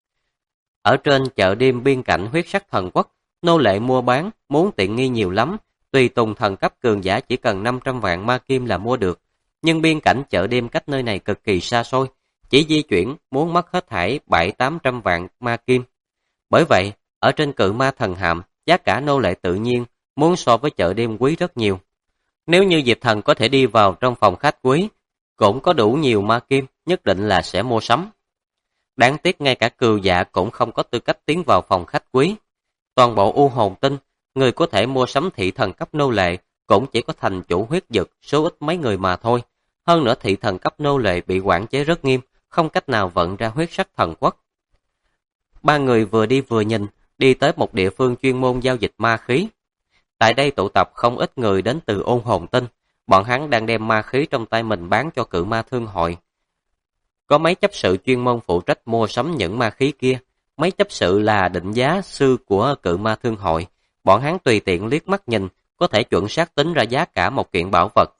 Speaker 1: Ở trên chợ đêm biên cảnh huyết sắc thần quốc, nô lệ mua bán muốn tiện nghi nhiều lắm, tùy tùng thần cấp cường giả chỉ cần 500 vạn ma kim là mua được. Nhưng biên cảnh chợ đêm cách nơi này cực kỳ xa xôi, chỉ di chuyển muốn mất hết thảy 700-800 vạn ma kim. Bởi vậy, ở trên Cự Ma thần hạm, giá cả nô lệ tự nhiên muốn so với chợ đêm quý rất nhiều. Nếu như Diệp Thần có thể đi vào trong phòng khách quý, cũng có đủ nhiều ma kim, nhất định là sẽ mua sắm. Đáng tiếc ngay cả Cừu Dạ cũng không có tư cách tiến vào phòng khách quý. Toàn bộ U Hồn Tinh, người có thể mua sắm thị thần cấp nô lệ cũng chỉ có thành chủ huyết dực số ít mấy người mà thôi. Hơn nữa thị thần cấp nô lệ bị quản chế rất nghiêm, không cách nào vận ra huyết sắc thần quốc. Ba người vừa đi vừa nhìn, đi tới một địa phương chuyên môn giao dịch ma khí. Tại đây tụ tập không ít người đến từ Ôn Hồn Tinh, bọn hắn đang đem ma khí trong tay mình bán cho Cự Ma Thương Hội. Có mấy chấp sự chuyên môn phụ trách mua sắm những ma khí kia, mấy chấp sự là định giá sư của Cự Ma Thương Hội, bọn hắn tùy tiện liếc mắt nhìn, có thể chuẩn xác tính ra giá cả một kiện bảo vật.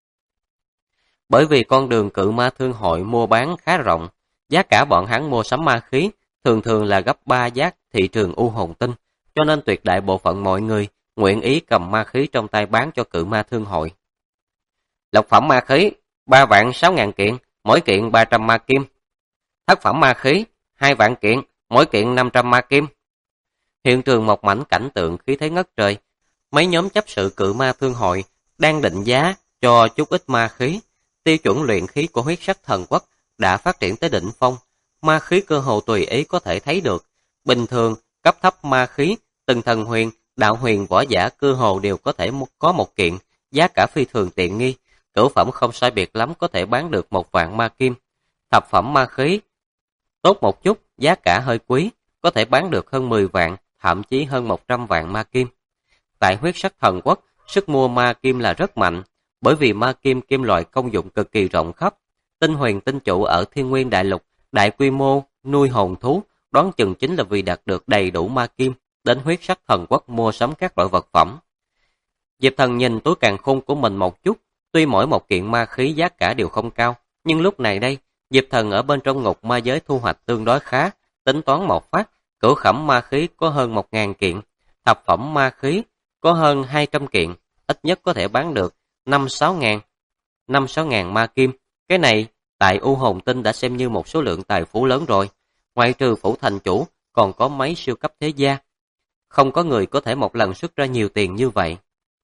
Speaker 1: Bởi vì con đường Cự Ma Thương Hội mua bán khá rộng, giá cả bọn hắn mua sắm ma khí thường thường là gấp 3 giá thị trường U Hồn Tinh, cho nên tuyệt đại bộ phận mọi người nguyện ý cầm ma khí trong tay bán cho Cự Ma Thương Hội. Lục phẩm ma khí, 3.600.000 kiện, mỗi kiện 300 ma kim. Thất phẩm ma khí, 2 vạn kiện, mỗi kiện 500 ma kim. Hiện trường một mảnh cảnh tượng khí thế ngất trời. Mấy nhóm chấp sự Cự Ma Thương Hội đang định giá cho chút ít ma khí. Tiêu chuẩn luyện khí của huyết sắc thần quốc đã phát triển tới đỉnh phong. Ma khí cơ hồ tùy ý có thể thấy được. Bình thường, cấp thấp ma khí, từng thần huyền, đạo huyền võ giả cơ hồ đều có thể có một kiện, giá cả phi thường tiện nghi. Cửu phẩm không sai biệt lắm có thể bán được 1 vạn ma kim. Thập phẩm ma khí tốt một chút, giá cả hơi quý, có thể bán được hơn 10 vạn, thậm chí hơn 100 vạn ma kim. Tại huyết sắc thần quốc, sức mua ma kim là rất mạnh, bởi vì ma kim kim loại công dụng cực kỳ rộng khắp. Tinh huyền tinh trụ ở Thiên Nguyên Đại Lục, đại quy mô nuôi hồn thú, đoán chừng chính là vì đạt được đầy đủ ma kim, đến huyết sắc thần quốc mua sắm các loại vật phẩm. Diệp Thần nhìn túi càn khôn của mình một chút, tuy mỗi một kiện ma khí giá cả đều không cao, nhưng lúc này đây, Diệp Thần ở bên trong ngục ma giới thu hoạch tương đối khá, tính toán một phát, cửu khẩm ma khí có hơn 1.000 kiện, thập phẩm ma khí có hơn 200 kiện, ít nhất có thể bán được 5-6 ngàn ma kim. Cái này, tại U Hồn Tinh đã xem như một số lượng tài phú lớn rồi. Ngoại trừ phủ thành chủ, còn có mấy siêu cấp thế gia. Không có người có thể một lần xuất ra nhiều tiền như vậy.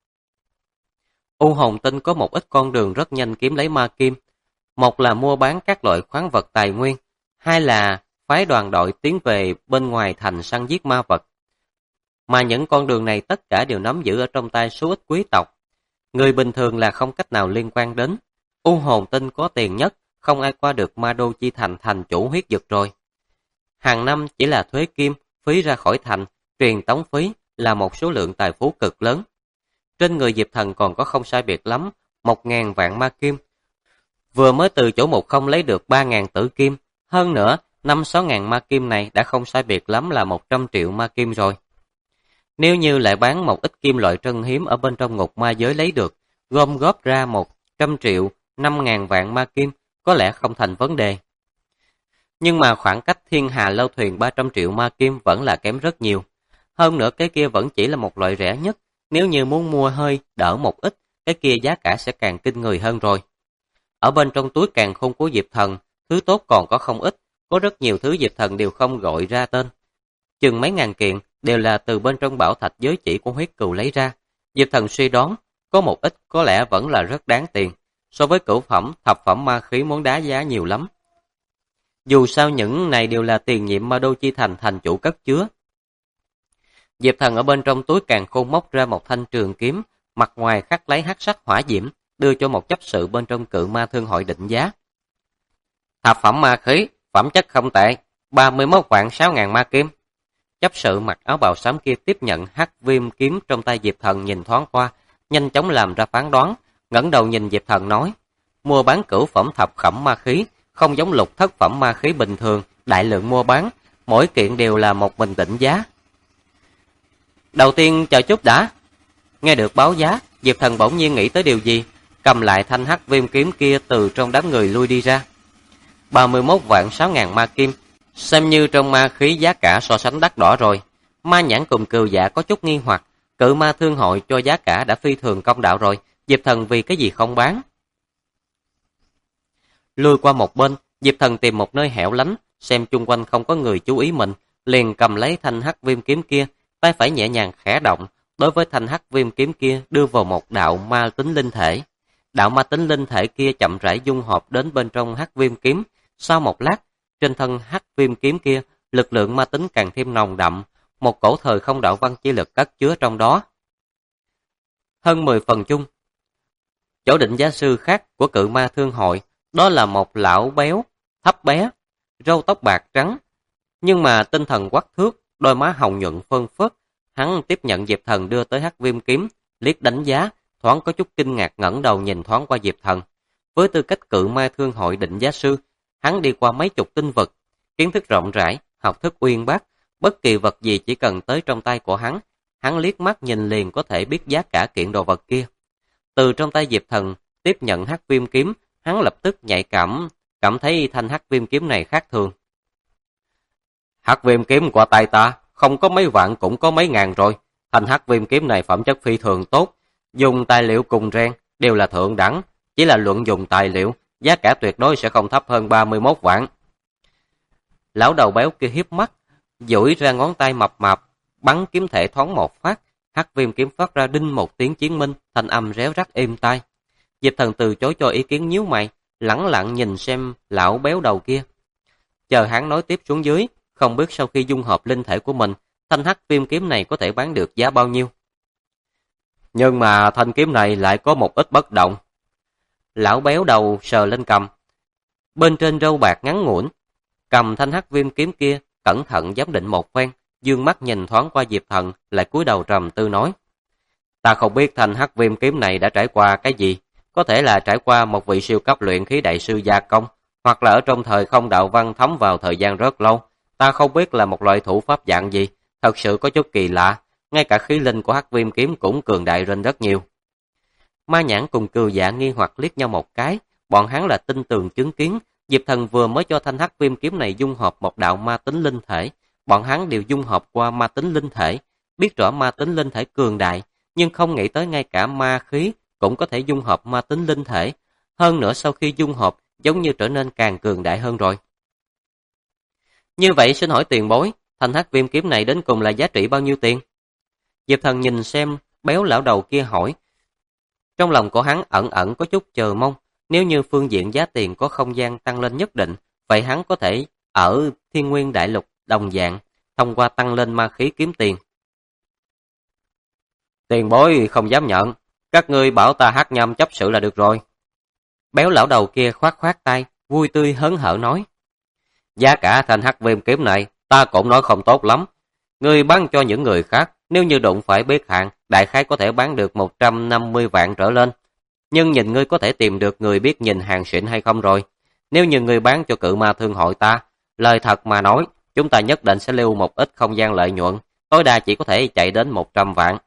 Speaker 1: U Hồn Tinh có một ít con đường rất nhanh kiếm lấy ma kim. Một là mua bán các loại khoáng vật tài nguyên, hai là phái đoàn đội tiến về bên ngoài thành săn giết ma vật. Mà những con đường này tất cả đều nắm giữ ở trong tay số ít quý tộc. Người bình thường là không cách nào liên quan đến. U Hồn Tinh có tiền nhất, không ai qua được Ma Đô Chi Thành thành chủ huyết dực rồi. Hàng năm chỉ là thuế kim, phí ra khỏi thành, truyền tống phí là một số lượng tài phú cực lớn. Trên người Diệp Thần còn có không sai biệt lắm, 1.000 vạn ma kim. Vừa mới từ chỗ một không lấy được 3.000 tử kim, hơn nữa 5-6 ngàn ma kim này đã không sai biệt lắm là 100 triệu ma kim rồi. Nếu như lại bán một ít kim loại trân hiếm ở bên trong ngục ma giới lấy được, gom góp ra 100 triệu, 5.000 vạn ma kim, có lẽ không thành vấn đề. Nhưng mà khoảng cách Thiên Hà Lâu Thuyền 300 triệu ma kim vẫn là kém rất nhiều. Hơn nữa cái kia vẫn chỉ là một loại rẻ nhất, nếu như muốn mua hơi đỡ một ít, cái kia giá cả sẽ càng kinh người hơn rồi. Ở bên trong túi càn khôn của Diệp Thần, thứ tốt còn có không ít, có rất nhiều thứ Diệp Thần đều không gọi ra tên. Chừng mấy ngàn kiện đều là từ bên trong bảo thạch giới chỉ của huyết cừu lấy ra. Diệp Thần suy đoán, có một ít có lẽ vẫn là rất đáng tiền, so với cửu phẩm, thập phẩm ma khí muốn đá giá nhiều lắm. Dù sao những này đều là tiền nhiệm Ma Đô Chi Thành thành chủ cất chứa. Diệp Thần ở bên trong túi càn khôn móc ra một thanh trường kiếm, mặt ngoài khắc lấy hắc sắc hỏa diễm, đưa cho một chấp sự bên trong Cự Ma Thương Hội định giá. Thập phẩm ma khí, phẩm chất không tệ, 31.600.000 ma kim. Chấp sự mặc áo bào xám kia tiếp nhận hắc viêm kiếm trong tay Diệp Thần nhìn thoáng qua, nhanh chóng làm ra phán đoán, ngẩng đầu nhìn Diệp Thần nói, mua bán cửu phẩm thập phẩm ma khí, không giống lục thất phẩm ma khí bình thường, đại lượng mua bán, mỗi kiện đều là một mình định giá. Đầu tiên chờ chút đã. Nghe được báo giá, Diệp Thần bỗng nhiên nghĩ tới điều gì, cầm lại thanh hắc viêm kiếm kia từ trong đám người lui đi ra. 31.600.000 ma kim, xem như trong ma khí giá cả so sánh đắt đỏ rồi. Ma Nhãn cùng Cừu Dạ có chút nghi hoặc, Cự Ma Thương Hội cho giá cả đã phi thường công đạo rồi, Diệp Thần vì cái gì không bán? Lui qua một bên, Diệp Thần tìm một nơi hẻo lánh, xem chung quanh không có người chú ý mình, liền cầm lấy thanh hắc viêm kiếm kia, tay phải nhẹ nhàng khẽ động, đối với thanh hắc viêm kiếm kia đưa vào một đạo ma tính linh thể. Đạo ma tính linh thể kia chậm rãi dung hợp đến bên trong hắc viêm kiếm, sau một lát, trên thân hắc viêm kiếm kia, lực lượng ma tính càng thêm nồng đậm, một cổ thời không đạo văn chi lực cất chứa trong đó. Hơn 10 phần chung. Chỗ định giá sư khác của Cự Ma Thương Hội, đó là một lão béo, thấp bé, râu tóc bạc trắng, nhưng mà tinh thần quắc thước, đôi má hồng nhuận phơn phớt. Hắn tiếp nhận Diệp Thần đưa tới hắc viêm kiếm, liếc đánh giá, thoáng có chút kinh ngạc ngẩng đầu nhìn thoáng qua Diệp Thần. Với tư cách Cự Ma Thương Hội định giá sư, hắn đi qua mấy chục tinh vực, kiến thức rộng rãi, học thức uyên bác, bất kỳ vật gì chỉ cần tới trong tay của hắn liếc mắt nhìn liền có thể biết giá cả kiện đồ vật kia. Từ trong tay Diệp Thần tiếp nhận hắc viêm kiếm, hắn lập tức nhạy cảm thấy thanh hắc viêm kiếm này khác thường. Hắc viêm kiếm qua tay ta, không có mấy vạn cũng có mấy ngàn rồi, Thanh hắc viêm kiếm này phẩm chất phi thường tốt, dùng tài liệu cùng ren đều là thượng đẳng, chỉ là luận dùng tài liệu, giá cả tuyệt đối sẽ không thấp hơn 31 vạn. Lão đầu béo kia hiếp mắt, duỗi ra ngón tay mập mạp, bắn kiếm thể thoáng một phát, hắc viêm kiếm phát ra đinh một tiếng chiến minh, thanh âm réo rắt êm tai. Diệp Thần từ chối cho ý kiến, nhíu mày, lẳng lặng nhìn xem lão béo đầu kia. Chờ hắn nói tiếp xuống dưới, không biết sau khi dung hợp linh thể của mình, thanh hắc viêm kiếm này có thể bán được giá bao nhiêu. Nhưng mà thanh kiếm này lại có một ít bất động. Lão béo đầu sờ lên cầm. Bên trên râu bạc ngắn ngủn, cầm thanh hắc viêm kiếm kia, cẩn thận giám định một phen, dương mắt nhìn thoáng qua Diệp Thần, lại cúi đầu trầm tư nói. Ta không biết thanh hắc viêm kiếm này đã trải qua cái gì, có thể là trải qua một vị siêu cấp luyện khí đại sư gia công, hoặc là ở trong thời không đạo văn thấm vào thời gian rất lâu. Ta không biết là một loại thủ pháp dạng gì, thật sự có chút kỳ lạ, ngay cả khí linh của hắc viêm kiếm cũng cường đại lên rất nhiều. Ma Nhãn cùng Cừu Dạ nghi hoặc liếc nhau một cái, bọn hắn là tin tường chứng kiến, Diệp Thần vừa mới cho thanh hắc viêm kiếm này dung hợp một đạo ma tính linh thể, bọn hắn đều dung hợp qua ma tính linh thể, biết rõ ma tính linh thể cường đại, nhưng không nghĩ tới ngay cả ma khí cũng có thể dung hợp ma tính linh thể, hơn nữa sau khi dung hợp giống như trở nên càng cường đại hơn rồi. Như vậy xin hỏi tiền bối, thanh hắc viêm kiếm này đến cùng là giá trị bao nhiêu tiền? Diệp Thần nhìn xem béo lão đầu kia hỏi. Trong lòng của hắn ẩn ẩn có chút chờ mong, nếu như phương diện giá tiền có không gian tăng lên nhất định, vậy hắn có thể ở Thiên Nguyên Đại Lục đồng dạng, thông qua tăng lên ma khí kiếm tiền. Tiền bối không dám nhận, các ngươi bảo ta hắc nhâm chấp sự là được rồi. Béo lão đầu kia khoát khoát tay, vui tươi hớn hở nói. Giá cả thanh hắc viêm kiếm này, ta cũng nói không tốt lắm. Ngươi bán cho những người khác, nếu như đụng phải biết hạn, đại khái có thể bán được 150 vạn trở lên. Nhưng nhìn ngươi có thể tìm được người biết nhìn hàng xịn hay không rồi. Nếu như ngươi bán cho Cự Ma Thương hội ta, lời thật mà nói, chúng ta nhất định sẽ lưu một ít không gian lợi nhuận, tối đa chỉ có thể chạy đến 100 vạn.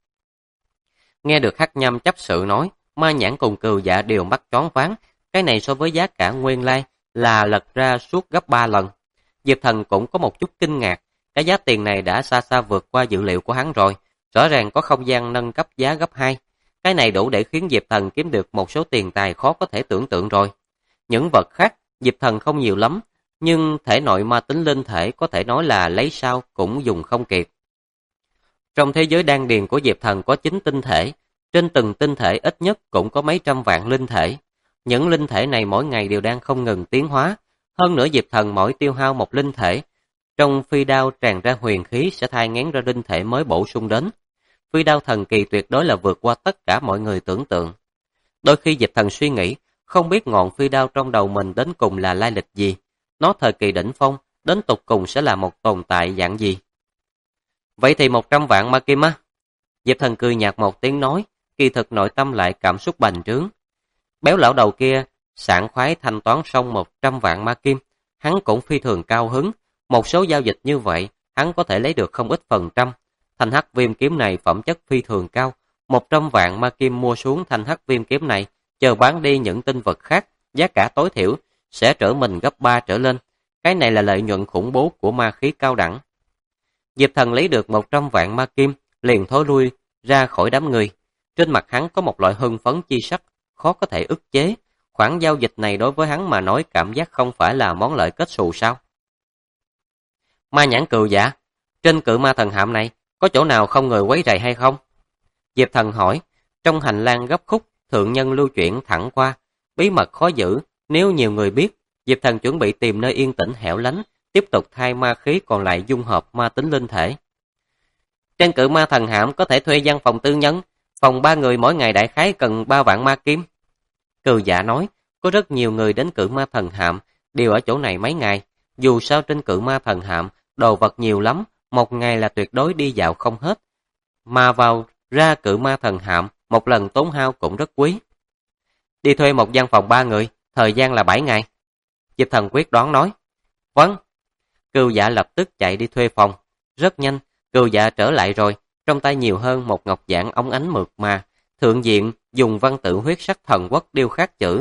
Speaker 1: Nghe được hắc nhâm chấp sự nói, Ma Nhãn cùng Cừu Dạ đều mắt choáng váng, cái này so với giá cả nguyên lai là lật ra suốt gấp 3 lần. Diệp Thần cũng có một chút kinh ngạc, cái giá tiền này đã xa xa vượt qua dự liệu của hắn rồi, rõ ràng có không gian nâng cấp giá gấp 2. Cái này đủ để khiến Diệp Thần kiếm được một số tiền tài khó có thể tưởng tượng rồi. Những vật khác, Diệp Thần không nhiều lắm, nhưng thể nội ma tính linh thể có thể nói là lấy sao cũng dùng không kịp. Trong thế giới đan điền của Diệp Thần có 9 tinh thể, trên từng tinh thể ít nhất cũng có mấy trăm vạn linh thể. Những linh thể này mỗi ngày đều đang không ngừng tiến hóa, hơn nữa Diệp Thần mỗi tiêu hao một linh thể, trong phi đao tràn ra huyền khí sẽ thai nghén ra linh thể mới bổ sung đến. Phi đao thần kỳ tuyệt đối là vượt qua tất cả mọi người tưởng tượng. Đôi khi Diệp Thần suy nghĩ, không biết ngọn phi đao trong đầu mình đến cùng là lai lịch gì, nó thời kỳ đỉnh phong, đến tục cùng sẽ là một tồn tại dạng gì. Vậy thì 100 vạn ma kim á? Diệp Thần cười nhạt một tiếng nói, kỳ thực nội tâm lại cảm xúc bành trướng. Béo lão đầu kia sảng khoái thanh toán xong 100 vạn ma kim, hắn cũng phi thường cao hứng. Một số giao dịch như vậy, hắn có thể lấy được không ít phần trăm. Thanh hắc viêm kiếm này phẩm chất phi thường cao, 100 vạn ma kim mua xuống thanh hắc viêm kiếm này, chờ bán đi những tinh vật khác, giá cả tối thiểu sẽ trở mình gấp 3 trở lên. Cái này là lợi nhuận khủng bố của ma khí cao đẳng. Diệp Thần lấy được 100 vạn ma kim, liền thối lui ra khỏi đám người. Trên mặt hắn có một loại hưng phấn chi sắc, khó có thể ức chế. Khoản giao dịch này đối với hắn mà nói cảm giác không phải là món lợi kết xù sao? Ma Nhãn Cừu Dạ, trên Cự Ma Thần Hạm này, có chỗ nào không người quấy rầy hay không? Diệp Thần hỏi, trong hành lang gấp khúc, thượng nhân lưu chuyển thẳng qua, bí mật khó giữ, nếu nhiều người biết, Diệp Thần chuẩn bị tìm nơi yên tĩnh hẻo lánh, tiếp tục thay ma khí còn lại dung hợp ma tính linh thể. Trên Cự Ma Thần Hạm có thể thuê văn phòng tư nhân, phòng 3 người mỗi ngày đại khái cần 3 vạn ma kim. Cừu Dạ nói, có rất nhiều người đến Cự Ma Thần Hạm, đều ở chỗ này mấy ngày, dù sao trên Cự Ma Thần Hạm, đồ vật nhiều lắm, một ngày là tuyệt đối đi dạo không hết. Mà vào ra Cự Ma Thần Hạm, một lần tốn hao cũng rất quý. Đi thuê một văn phòng 3 người, thời gian là 7 ngày. Diệp Thần quyết đoán nói. Vâng. Cừu Dạ lập tức chạy đi thuê phòng. Rất nhanh, Cừu Dạ trở lại rồi, trong tay nhiều hơn một ngọc giản óng ánh mượt mà. Thượng diện dùng văn tự huyết sắc thần quốc điêu khắc chữ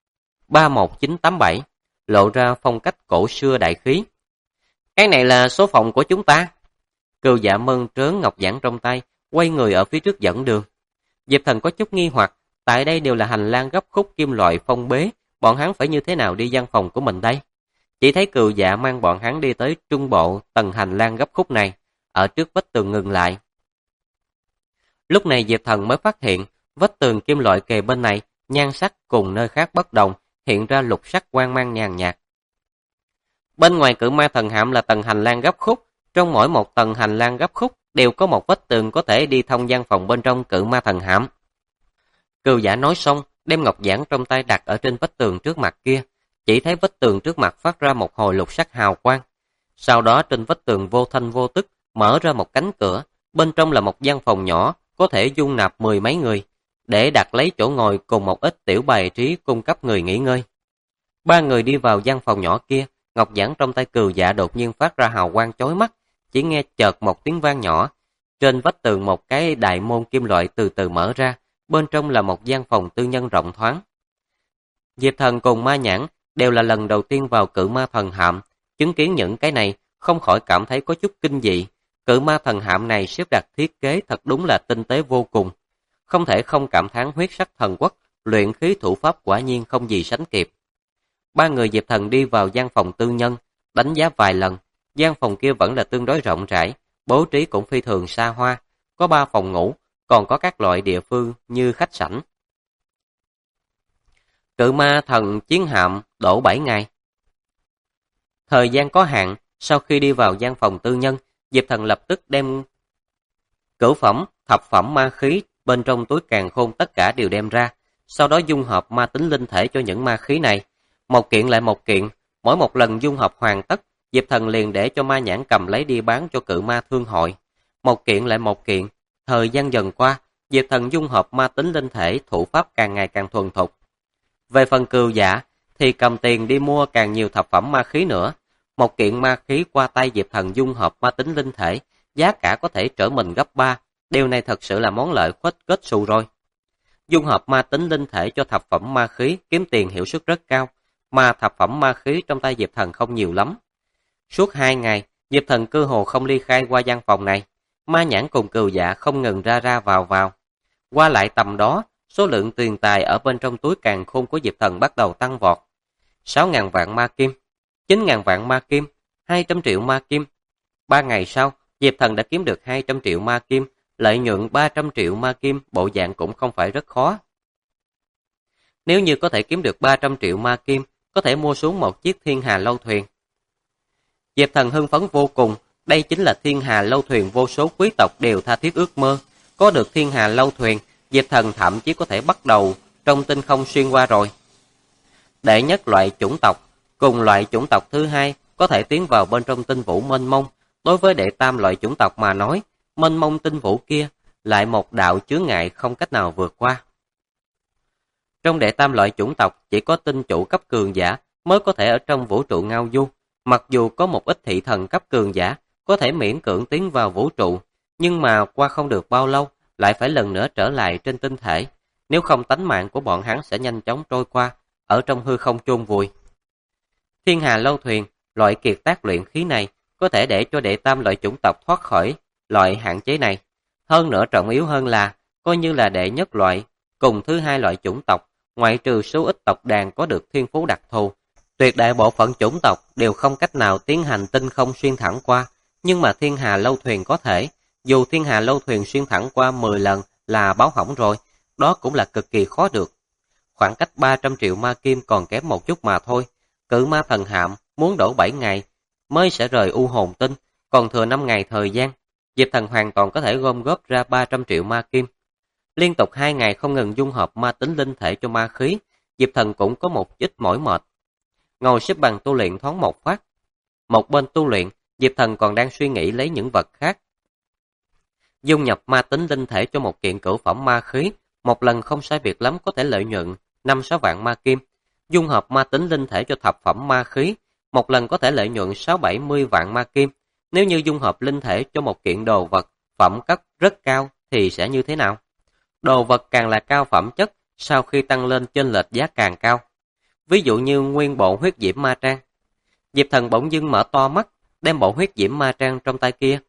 Speaker 1: 31987, lộ ra phong cách cổ xưa đại khí. Cái này là số phòng của chúng ta. Cừu Dạ mơn trớn ngọc giản trong tay, quay người ở phía trước dẫn đường. Diệp Thần có chút nghi hoặc, tại đây đều là hành lang gấp khúc kim loại phong bế, bọn hắn phải như thế nào đi văn phòng của mình đây? Chỉ thấy Cừu Dạ mang bọn hắn đi tới trung bộ tầng hành lang gấp khúc này, ở trước vách tường ngừng lại. Lúc này Diệp Thần mới phát hiện, vách tường kim loại kề bên này, nhan sắc cùng nơi khác bất đồng, hiện ra lục sắc quang mang nhàn nhạt. Bên ngoài Cự Ma Thần Hạm là tầng hành lang gấp khúc, trong mỗi một tầng hành lang gấp khúc đều có một vách tường có thể đi thông văn phòng bên trong Cự Ma Thần Hạm. Cừu Dạ nói xong, đem ngọc giản trong tay đặt ở trên vách tường trước mặt kia, chỉ thấy vách tường trước mặt phát ra một hồi lục sắc hào quang. Sau đó trên vách tường vô thanh vô tức mở ra một cánh cửa, bên trong là một gian phòng nhỏ, có thể dung nạp 10 mấy người, để đặt lấy chỗ ngồi cùng một ít tiểu bài trí cung cấp người nghỉ ngơi. Ba người đi vào gian phòng nhỏ kia, ngọc giản trong tay Cừu Dạ đột nhiên phát ra hào quang chói mắt, chỉ nghe chợt một tiếng vang nhỏ, trên vách tường một cái đại môn kim loại từ từ mở ra, bên trong là một gian phòng tư nhân rộng thoáng. Diệp Thần cùng Ma Nhãn đều là lần đầu tiên vào Cự Ma Thần Hạm, chứng kiến những cái này không khỏi cảm thấy có chút kinh dị. Cự Ma Thần Hạm này xếp đặt thiết kế thật đúng là tinh tế vô cùng, không thể không cảm thán huyết sắc thần quốc, luyện khí thủ pháp quả nhiên không gì sánh kịp. Ba người Diệp Thần đi vào gian phòng tư nhân, đánh giá vài lần, gian phòng kia vẫn là tương đối rộng rãi, bố trí cũng phi thường xa hoa, có 3 phòng ngủ, còn có các loại địa phương như khách sảnh. Cự Ma Thần Chiến Hạm đổ 7 ngày. Thời gian có hạn, sau khi đi vào gian phòng tư nhân, Diệp Thần lập tức đem cửu phẩm, thập phẩm ma khí bên trong túi càn khôn tất cả đều đem ra, sau đó dung hợp ma tính linh thể cho những ma khí này. Một kiện lại một kiện, mỗi một lần dung hợp hoàn tất, Diệp Thần liền để cho Ma Nhãn cầm lấy đi bán cho Cự Ma Thương hội. Một kiện lại một kiện, thời gian dần qua, Diệp Thần dung hợp ma tính linh thể thủ pháp càng ngày càng thuần thục. Về phần Cừu Dạ, thì cầm tiền đi mua càng nhiều thập phẩm ma khí nữa. Một kiện ma khí qua tay Diệp Thần dung hợp ma tính linh thể, giá cả có thể trở mình gấp 3, điều này thật sự là món lợi kết xù rồi. Dung hợp ma tính linh thể cho thập phẩm ma khí kiếm tiền hiệu suất rất cao, mà thập phẩm ma khí trong tay Diệp Thần không nhiều lắm. Suốt 2 ngày, Diệp Thần cơ hồ không ly khai qua gian phòng này, Ma Nhãn cùng Cừu Dạ không ngừng ra vào. Qua lại tầm đó, số lượng tiền tài ở bên trong túi càn khôn của Diệp Thần bắt đầu tăng vọt. 6.000 vạn ma kim, 9.000 vạn ma kim, 200 triệu ma kim. 3 ngày sau, Diệp Thần đã kiếm được 200 triệu ma kim, lợi nhuận 300 triệu ma kim, bộ dạng cũng không phải rất khó. Nếu như có thể kiếm được 300 triệu ma kim, có thể mua xuống một chiếc Thiên Hà Lâu Thuyền. Diệp Thần hưng phấn vô cùng, đây chính là Thiên Hà Lâu Thuyền vô số quý tộc đều tha thiết ước mơ. Có được Thiên Hà Lâu Thuyền, Diệp Thần thậm chí có thể bắt đầu trong tinh không xuyên qua rồi. Đệ nhất loại chủng tộc, cùng loại chủng tộc thứ hai có thể tiến vào bên trong tinh vũ mênh mông. Đối với đệ tam loại chủng tộc mà nói, mênh mông tinh vũ kia lại một đạo chướng ngại không cách nào vượt qua. Trong đệ tam loại chủng tộc chỉ có tinh chủ cấp cường giả mới có thể ở trong vũ trụ ngao du. Mặc dù có một ít thị thần cấp cường giả có thể miễn cưỡng tiến vào vũ trụ, nhưng mà qua không được bao lâu lại phải lần nữa trở lại trên tinh thể. Nếu không tánh mạng của bọn hắn sẽ nhanh chóng trôi qua, ở trong hư không chôn vùi. Thiên Hà Lâu Thuyền, loại kiệt tác luyện khí này có thể để cho đệ tam loại chủng tộc thoát khỏi loại hạn chế này. Hơn nữa trọng yếu hơn là, coi như là đệ nhất loại, cùng thứ hai loại chủng tộc, ngoại trừ số ít tộc đàn có được thiên phú đặc thù, tuyệt đại bộ phận chủng tộc đều không cách nào tiến hành tinh không xuyên thẳng qua, nhưng mà Thiên Hà Lâu Thuyền có thể. Dù Thiên Hà Lâu Thuyền xuyên thẳng qua 10 lần là báo hỏng rồi, đó cũng là cực kỳ khó được. Khoảng cách 300 triệu ma kim còn kém một chút mà thôi. Cự Ma Thần Hạm muốn đổ 7 ngày mới sẽ rời U Hồn Tinh, còn thừa 5 ngày thời gian, Diệp Thần hoàn toàn có thể gom góp ra 300 triệu ma kim. Liên tục 2 ngày không ngừng dung hợp ma tính linh thể cho ma khí, Diệp Thần cũng có một ít mỏi mệt. Ngồi xếp bằng tu luyện thoáng một phát. Một bên tu luyện, Diệp Thần còn đang suy nghĩ lấy những vật khác. Dung nhập ma tính linh thể cho một kiện cửu phẩm ma khí, một lần không sai biệt lắm có thể lợi nhuận 5-6 vạn ma kim. Dung hợp ma tính linh thể cho thập phẩm ma khí, một lần có thể lợi nhuận 6-70 vạn ma kim. Nếu như dung hợp linh thể cho một kiện đồ vật phẩm cấp rất cao thì sẽ như thế nào? Đồ vật càng là cao phẩm chất, sau khi tăng lên chênh lệch giá càng cao. Ví dụ như nguyên bộ huyết diễm ma trang. Diệp Thần bỗng dưng mở to mắt, đem bộ huyết diễm ma trang trong tay kia,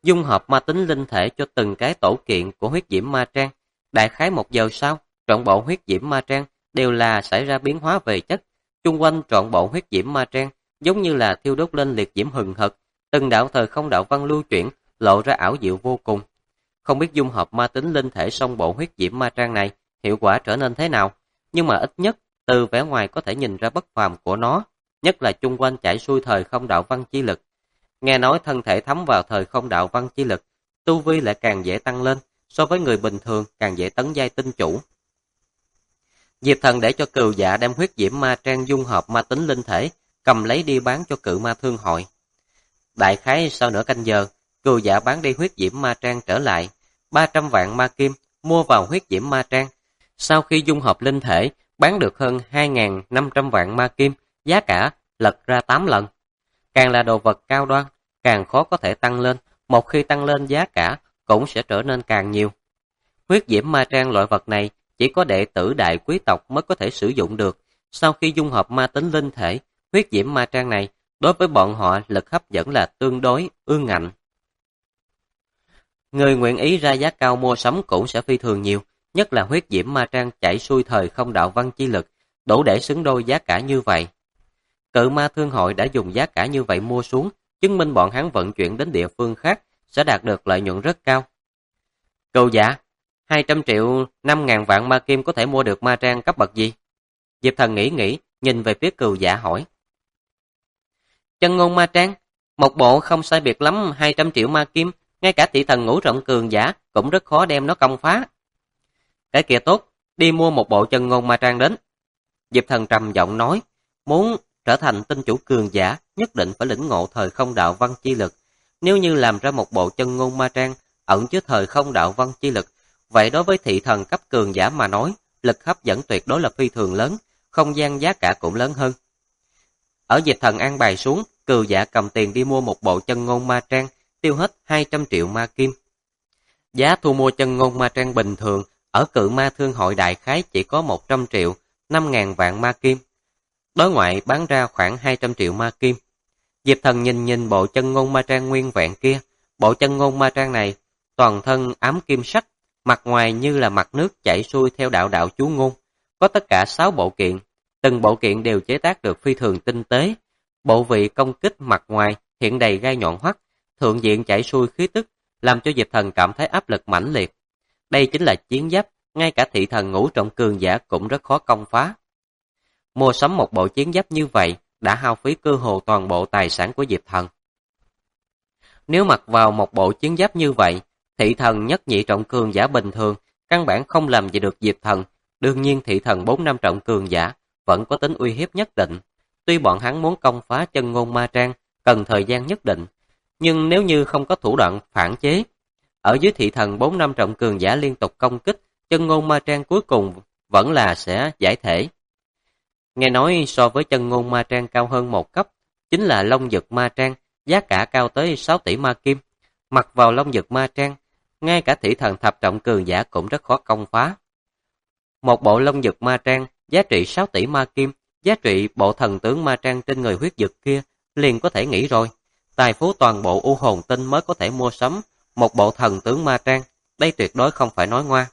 Speaker 1: dung hợp ma tính linh thể cho từng cái tổ kiện của huyết diễm ma trang. Đại khái 1 giờ sau, trọn bộ huyết diễm ma trang đều là xảy ra biến hóa về chất. Chung quanh trọn bộ huyết diễm ma trang giống như là thiêu đốt lên liệt diễm hừng hực, từng đạo thời không đạo văn lưu chuyển, lộ ra ảo diệu vô cùng. Không biết dung hợp ma tính linh thể xong bộ huyết diễm ma trang này, hiệu quả trở nên thế nào, nhưng mà ít nhất từ vẻ ngoài có thể nhìn ra bất phàm của nó, nhất là chung quanh chảy xuôi thời không đạo văn chi lực. Nghe nói thân thể thấm vào thời không đạo văn chi lực, tu vi lại càng dễ tăng lên, so với người bình thường càng dễ tấn giai tinh chủ. Diệp Thần để cho Cừu Dạ đem huyết diễm ma trang dung hợp ma tính linh thể, cầm lấy đi bán cho Cự Ma Thương hội. Đại khái sau nửa canh giờ, Cừu Dạ bán đi huyết diễm ma trang trở lại, 300 vạn ma kim mua vào huyết diễm ma trang. Sau khi dung hợp linh thể, bán được hơn 2.500 vạn ma kim, giá cả lật ra 8 lần. Càng là đồ vật cao đoan, càng khó có thể tăng lên, một khi tăng lên giá cả cũng sẽ trở nên càng nhiều. Huyết diễm ma trang loại vật này chỉ có đệ tử đại quý tộc mới có thể sử dụng được. Sau khi dung hợp ma tính linh thể, huyết diễm ma trang này đối với bọn họ lực hấp dẫn là tương đối ương ngạnh. Người nguyện ý ra giá cao mua sắm cũng sẽ phi thường nhiều, nhất là huyết diễm ma trang chảy xuôi thời không đạo văn chi lực, đủ để xứng đôi giá cả như vậy. Cự Ma Thương hội đã dùng giá cả như vậy mua xuống, chứng minh bọn hắn vận chuyển đến địa phương khác sẽ đạt được lợi nhuận rất cao. Cừu Dạ, 200 triệu 5.000 vạn ma kim có thể mua được ma trang cấp bậc gì? Diệp Thần nghĩ, nhìn về phía Cừu Dạ hỏi. Chân ngôn ma trang, một bộ không sai biệt lắm 200 triệu ma kim, ngay cả thị thần ngũ trọng cường giả cũng rất khó đem nó công phá. Cái kia tốt, đi mua một bộ chân ngôn ma trang đến. Diệp Thần trầm giọng nói, muốn trở thành tinh chủ cường giả, nhất định phải lĩnh ngộ thời không đạo văn chi lực. Nếu như làm ra một bộ chân ngôn ma trang ẩn chứa thời không đạo văn chi lực, vậy đối với thị thần cấp cường giả mà nói, lực hấp dẫn tuyệt đối là phi thường lớn, không gian giá cả cũng lớn hơn. Ở Diệp Thần an bài xuống, Cừu Dạ cầm tiền đi mua một bộ chân ngôn ma trang, tiêu hết 200 triệu ma kim. Giá thu mua chân ngôn ma trang bình thường ở Cự Ma Thương hội đại khái chỉ có 100 triệu, 5.000 vạn ma kim. Đối ngoại bán ra khoảng 200 triệu ma kim. Diệp Thần nhìn bộ chân ngôn ma trang nguyên vẹn kia, bộ chân ngôn ma trang này toàn thân ám kim sắc, mặt ngoài như là mặt nước chảy xuôi theo đạo chú ngôn, có tất cả 6 bộ kiện, từng bộ kiện đều chế tác được phi thường tinh tế. Bộ vị công kích mặt ngoài hiện đầy gai nhọn hoắt, thượng diện chảy xuôi khí tức, làm cho Diệp Thần cảm thấy áp lực mãnh liệt. Đây chính là chiến giáp, ngay cả thị thần ngũ trọng cường giả cũng rất khó công phá. Mua sắm một bộ chiến giáp như vậy đã hao phí cơ hồ toàn bộ tài sản của Diệp Thần. Nếu mặc vào một bộ chiến giáp như vậy, thị thần nhất nhị trọng cường giả bình thường căn bản không làm gì được Diệp Thần. Đương nhiên thị thần 4-5 trọng cường giả vẫn có tính uy hiếp nhất định. Tuy bọn hắn muốn công phá chân ngôn ma trang cần thời gian nhất định, nhưng nếu như không có thủ đoạn phản chế, ở dưới thị thần 4-5 trọng cường giả liên tục công kích, chân ngôn ma trang cuối cùng vẫn là sẽ giải thể. Nghe nói so với chân ngôn ma trang cao hơn một cấp, chính là Long Dực ma trang, giá cả cao tới 6 tỷ ma kim. Mặc vào Long Dực ma trang, ngay cả thị thần thập trọng cường giả cũng rất khó công phá. Một bộ Long Dực ma trang, giá trị 6 tỷ ma kim, giá trị bộ thần tướng ma trang trên người huyết dực kia, liền có thể nghĩ rồi. Tài phú toàn bộ U Hồn Tinh mới có thể mua sắm một bộ thần tướng ma trang, đây tuyệt đối không phải nói ngoa.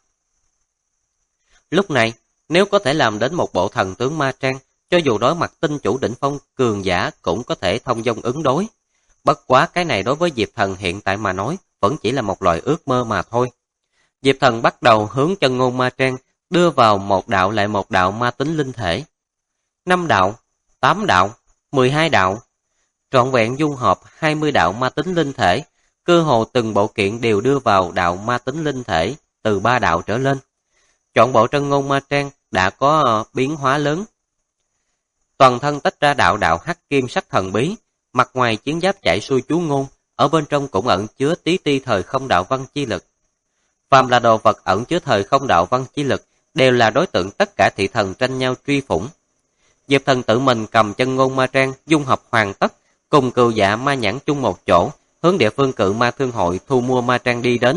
Speaker 1: Lúc này, nếu có thể làm đến một bộ thần tướng ma trang, cho dù đối mặt tinh chủ đỉnh phong cường giả cũng có thể thông dong ứng đối. Bất quá cái này đối với Diệp Thần hiện tại mà nói, vẫn chỉ là một loại ước mơ mà thôi. Diệp Thần bắt đầu hướng chân ngôn ma trang, đưa vào một đạo lại một đạo ma tính linh thể. 5 đạo, 8 đạo, 12 đạo. Trọn vẹn dung hợp 20 đạo ma tính linh thể, cơ hồ từng bộ kiện đều đưa vào đạo ma tính linh thể từ 3 đạo trở lên. Chọn bộ chân ngôn ma trang đã có biến hóa lớn. Toàn thân tách ra đạo hắc kim sắc thần bí, mặt ngoài chiến giáp chạy xuôi chú ngôn, ở bên trong cũng ẩn chứa tí ti thời không đạo văn chi lực. Phàm là đồ vật ẩn chứa thời không đạo văn chi lực, đều là đối tượng tất cả thị thần tranh nhau truy phủng. Diệp Thần tự mình cầm chân ngôn ma trang dung hợp hoàn tất, cùng Cừu Dạ ma nhãn chung một chỗ, hướng địa phương Cự Ma Thương hội thu mua ma trang đi đến.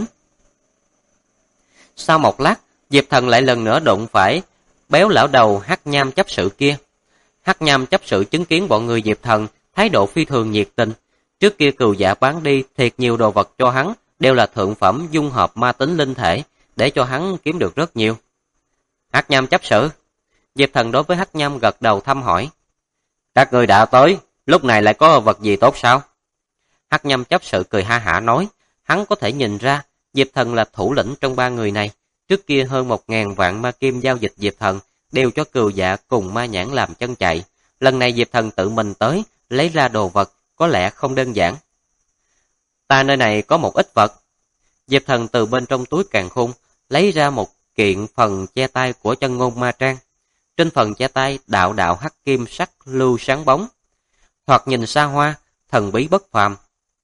Speaker 1: Sau một lát, Diệp Thần lại lần nữa đụng phải béo lão đầu Hắc Nham chấp sự kia. Hắc Nham chấp sự chứng kiến bọn người Diệp Thần, thái độ phi thường nhiệt tình. Trước kia Cừu Dạ bán đi thiệt nhiều đồ vật cho hắn, đều là thượng phẩm dung hợp ma tính linh thể, để cho hắn kiếm được rất nhiều. Hắc Nham chấp sự. Diệp Thần đối với Hắc Nham gật đầu thăm hỏi. Các người đã tới, lúc này lại có vật gì tốt sao? Hắc Nham chấp sự cười ha hả nói, hắn có thể nhìn ra Diệp Thần là thủ lĩnh trong ba người này. Trước kia hơn 1000 vạn ma kim giao dịch Diệp Thần đều cho Cừu Dạ cùng Ma Nhãn làm chân chạy. Lần này Diệp Thần tự mình tới, lấy ra đồ vật, có lẽ không đơn giản. Ta nơi này có một ít vật. Diệp Thần từ bên trong túi càn khôn lấy ra một kiện phần che tay của Chân Ngôn Ma Trang. Trên phần che tay đạo đạo hắc kim sắc lưu sáng bóng, thoạt nhìn xa hoa, thần bí bất phàm.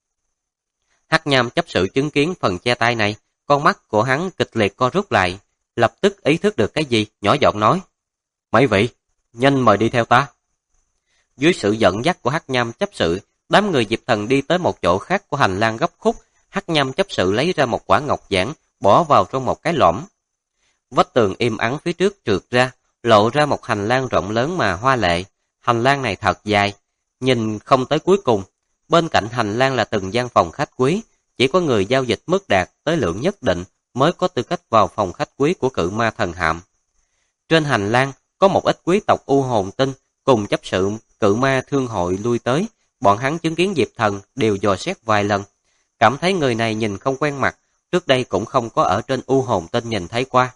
Speaker 1: Hắc Nham chấp sự chứng kiến phần che tay này, con mắt của hắn kịch liệt co rút lại, lập tức ý thức được cái gì, nhỏ giọng nói: "Mấy vị, nhanh mời đi theo ta." Dưới sự dẫn dắt của Hắc Nham chấp sự, đám người Diệp Thần đi tới một chỗ khác của hành lang góc khúc. Hắc Nham chấp sự lấy ra một quả ngọc giản, bỏ vào trong một cái lõm. Vách tường im ắng phía trước trượt ra, lộ ra một hành lang rộng lớn mà hoa lệ. Hành lang này thật dài, nhìn không tới cuối cùng. Bên cạnh hành lang là từng gian phòng khách quý, chỉ có người giao dịch mức đạt tới lượng nhất định mới có tư cách vào phòng khách quý của Cự Ma Thần Hạm. Trên hành lang có một ít quý tộc U Hồn Tinh cùng chấp sự Cự Ma Thương Hội lui tới. Bọn hắn chứng kiến Diệp Thần đều dò xét vài lần, cảm thấy người này nhìn không quen mặt, trước đây cũng không có ở trên U Hồn Tinh nhìn thấy qua.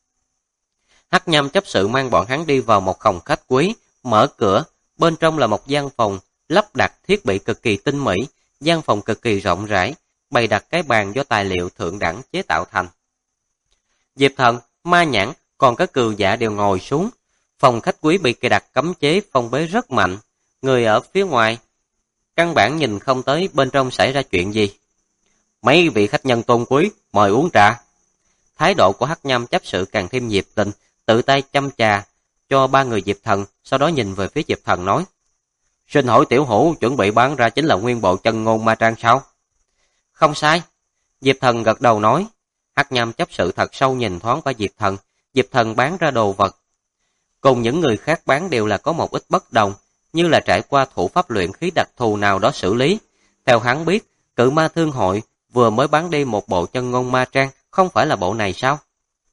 Speaker 1: Hắc Nham chấp sự mang bọn hắn đi vào một phòng khách quý, mở cửa, bên trong là một gian phòng lắp đặt thiết bị cực kỳ tinh mỹ, gian phòng cực kỳ rộng rãi, bày đặt cái bàn do tài liệu thượng đẳng chế tạo thành. Diệp Thần, Ma Nhãn, còn có Cừu Dạ đều ngồi xuống. Phòng khách quý bị cài đặt cấm chế phong bế rất mạnh, người ở phía ngoài căn bản nhìn không tới bên trong xảy ra chuyện gì. Mấy vị khách nhân tôn quý, mời uống trà. Thái độ của Hắc Nham chấp sự càng thêm nhiệt tình, tự tay châm trà cho ba người Diệp Thần, sau đó nhìn về phía Diệp Thần nói: "Xin hỏi tiểu hữu chuẩn bị bán ra chính là nguyên bộ Chân Ngôn Ma Trang sao?" "Không sai." Diệp Thần gật đầu nói. Hắc Nham chấp sự thật sâu nhìn thoáng qua Diệp Thần. Diệp Thần bán ra đồ vật cùng những người khác bán đều là có một ít bất đồng, như là trải qua thủ pháp luyện khí đặc thù nào đó xử lý. Theo hắn biết, Cự Ma Thương Hội vừa mới bán đi một bộ Chân Ngôn Ma Trang, không phải là bộ này sao?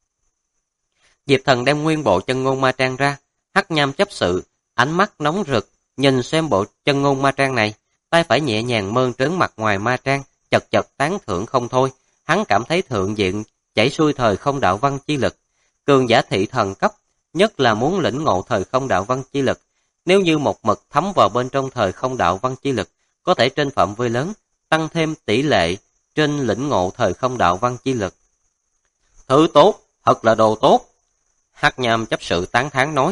Speaker 1: Diệp Thần đem nguyên bộ Chân Ngôn Ma Trang ra. Hắc Nham chấp sự ánh mắt nóng rực nhìn xem bộ Chân Ngôn Ma Trang này, tay phải nhẹ nhàng mơn trớn mặt ngoài ma trang, chật chật tán thưởng không thôi. Hắn cảm thấy thượng diện chảy xuôi thời không đạo văn chi lực, cường giả thị thần cấp, nhất là muốn lĩnh ngộ thời không đạo văn chi lực. Nếu như một mực thấm vào bên trong thời không đạo văn chi lực, có thể trên phạm vi lớn tăng thêm tỷ lệ trên lĩnh ngộ thời không đạo văn chi lực. Thứ tốt, thật là đồ tốt. Hắc Nham chấp sự tán thán nói.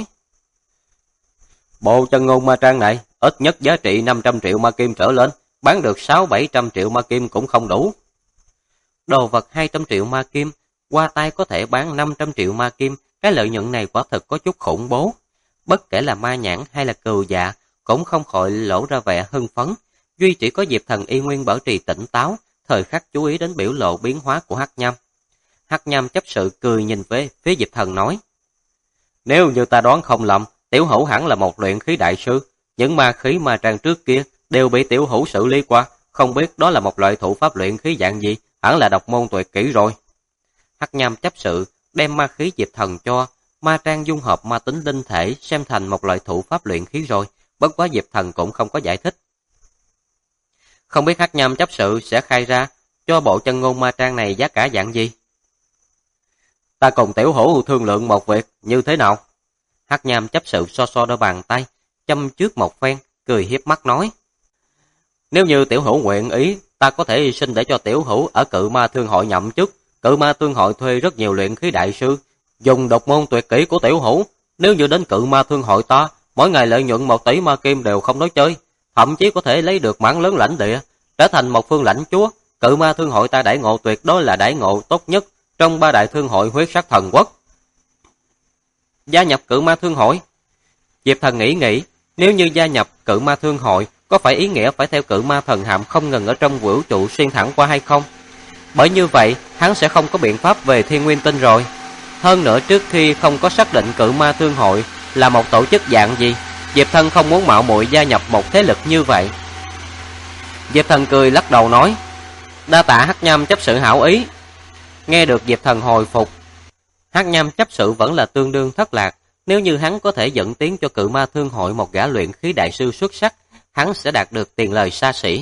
Speaker 1: Bộ Chân Ngôn Ma Trang này ít nhất giá trị 500 triệu ma kim trở lên, bán được 600-700 triệu ma kim cũng không đủ. Đồ vật 200 triệu ma kim, qua tay có thể bán 500 triệu ma kim, cái lợi nhuận này quả thực có chút khủng bố. Bất kể là Ma Nhãn hay là Cừu Dạ, cũng không khỏi lỗ ra vẻ hưng phấn. Duy chỉ có Diệp Thần y nguyên bảo trì tỉnh táo, thời khắc chú ý đến biểu lộ biến hóa của Hắc Nham. Hắc Nham chấp sự cười nhìn về phía Diệp Thần nói: Nếu như ta đoán không lầm, tiểu hữu hẳn là một luyện khí đại sư. Những ma khí ma trang trước kia đều bị tiểu hữu xử lý qua, không biết đó là một loại thủ pháp luyện khí dạng gì, hẳn là độc môn tuyệt kỹ rồi. Hắc Nham chấp sự đem ma khí Diệp Thần cho, ma trang dung hợp ma tính linh thể xem thành một loại thủ pháp luyện khí rồi, bất quá Diệp Thần cũng không có giải thích. Không biết Hắc Nham chấp sự sẽ khai ra cho bộ Chân Ngôn Ma Trang này giá cả dạng gì? Ta cùng tiểu hữu thương lượng một việc, như thế nào? Hắc Nham chấp sự so so đôi bàn tay, châm trước một phen, cười hiếp mắt nói: Nếu như tiểu hữu nguyện ý, ta có thể xin để cho tiểu hữu ở Cự Ma Thương Hội nhậm chức. Cự Ma Thương Hội thuê rất nhiều luyện khí đại sư, dùng độc môn tuyệt kỹ của tiểu hữu. Nếu như đến Cự Ma Thương Hội ta, mỗi ngày lợi nhuận 1 tỷ ma kim đều không nói chơi, thậm chí có thể lấy được mảng lớn lãnh địa, trở thành một phương lãnh chúa. Cự Ma Thương Hội ta đãi ngộ tuyệt đối là đãi ngộ tốt nhất trong 3 đại thương hội huyết sắc thần quốc. Gia nhập Cự Ma Thương Hội? Diệp Thần nghĩ, nếu như gia nhập Cự Ma Thương Hội, có phải ý nghĩa phải theo Cự Ma Thần Hạm không ngừng ở trong vũ trụ xuyên thẳng qua hay không? Bởi như vậy, hắn sẽ không có biện pháp về Thiên Nguyên Tinh rồi. Hơn nữa, trước khi không có xác định Cự Ma Thương Hội là một tổ chức dạng gì, Diệp Thần không muốn mạo muội gia nhập một thế lực như vậy. Diệp Thần cười lắc đầu nói, đa tạ Hắc Nham chấp sự hảo ý. Nghe được Diệp Thần hồi phục, Hắc Nham chấp sự vẫn là tương đương thất lạc. Nếu như hắn có thể dẫn tiến cho Cự Ma Thương hội một gã luyện khí đại sư xuất sắc, hắn sẽ đạt được tiền lời xa xỉ.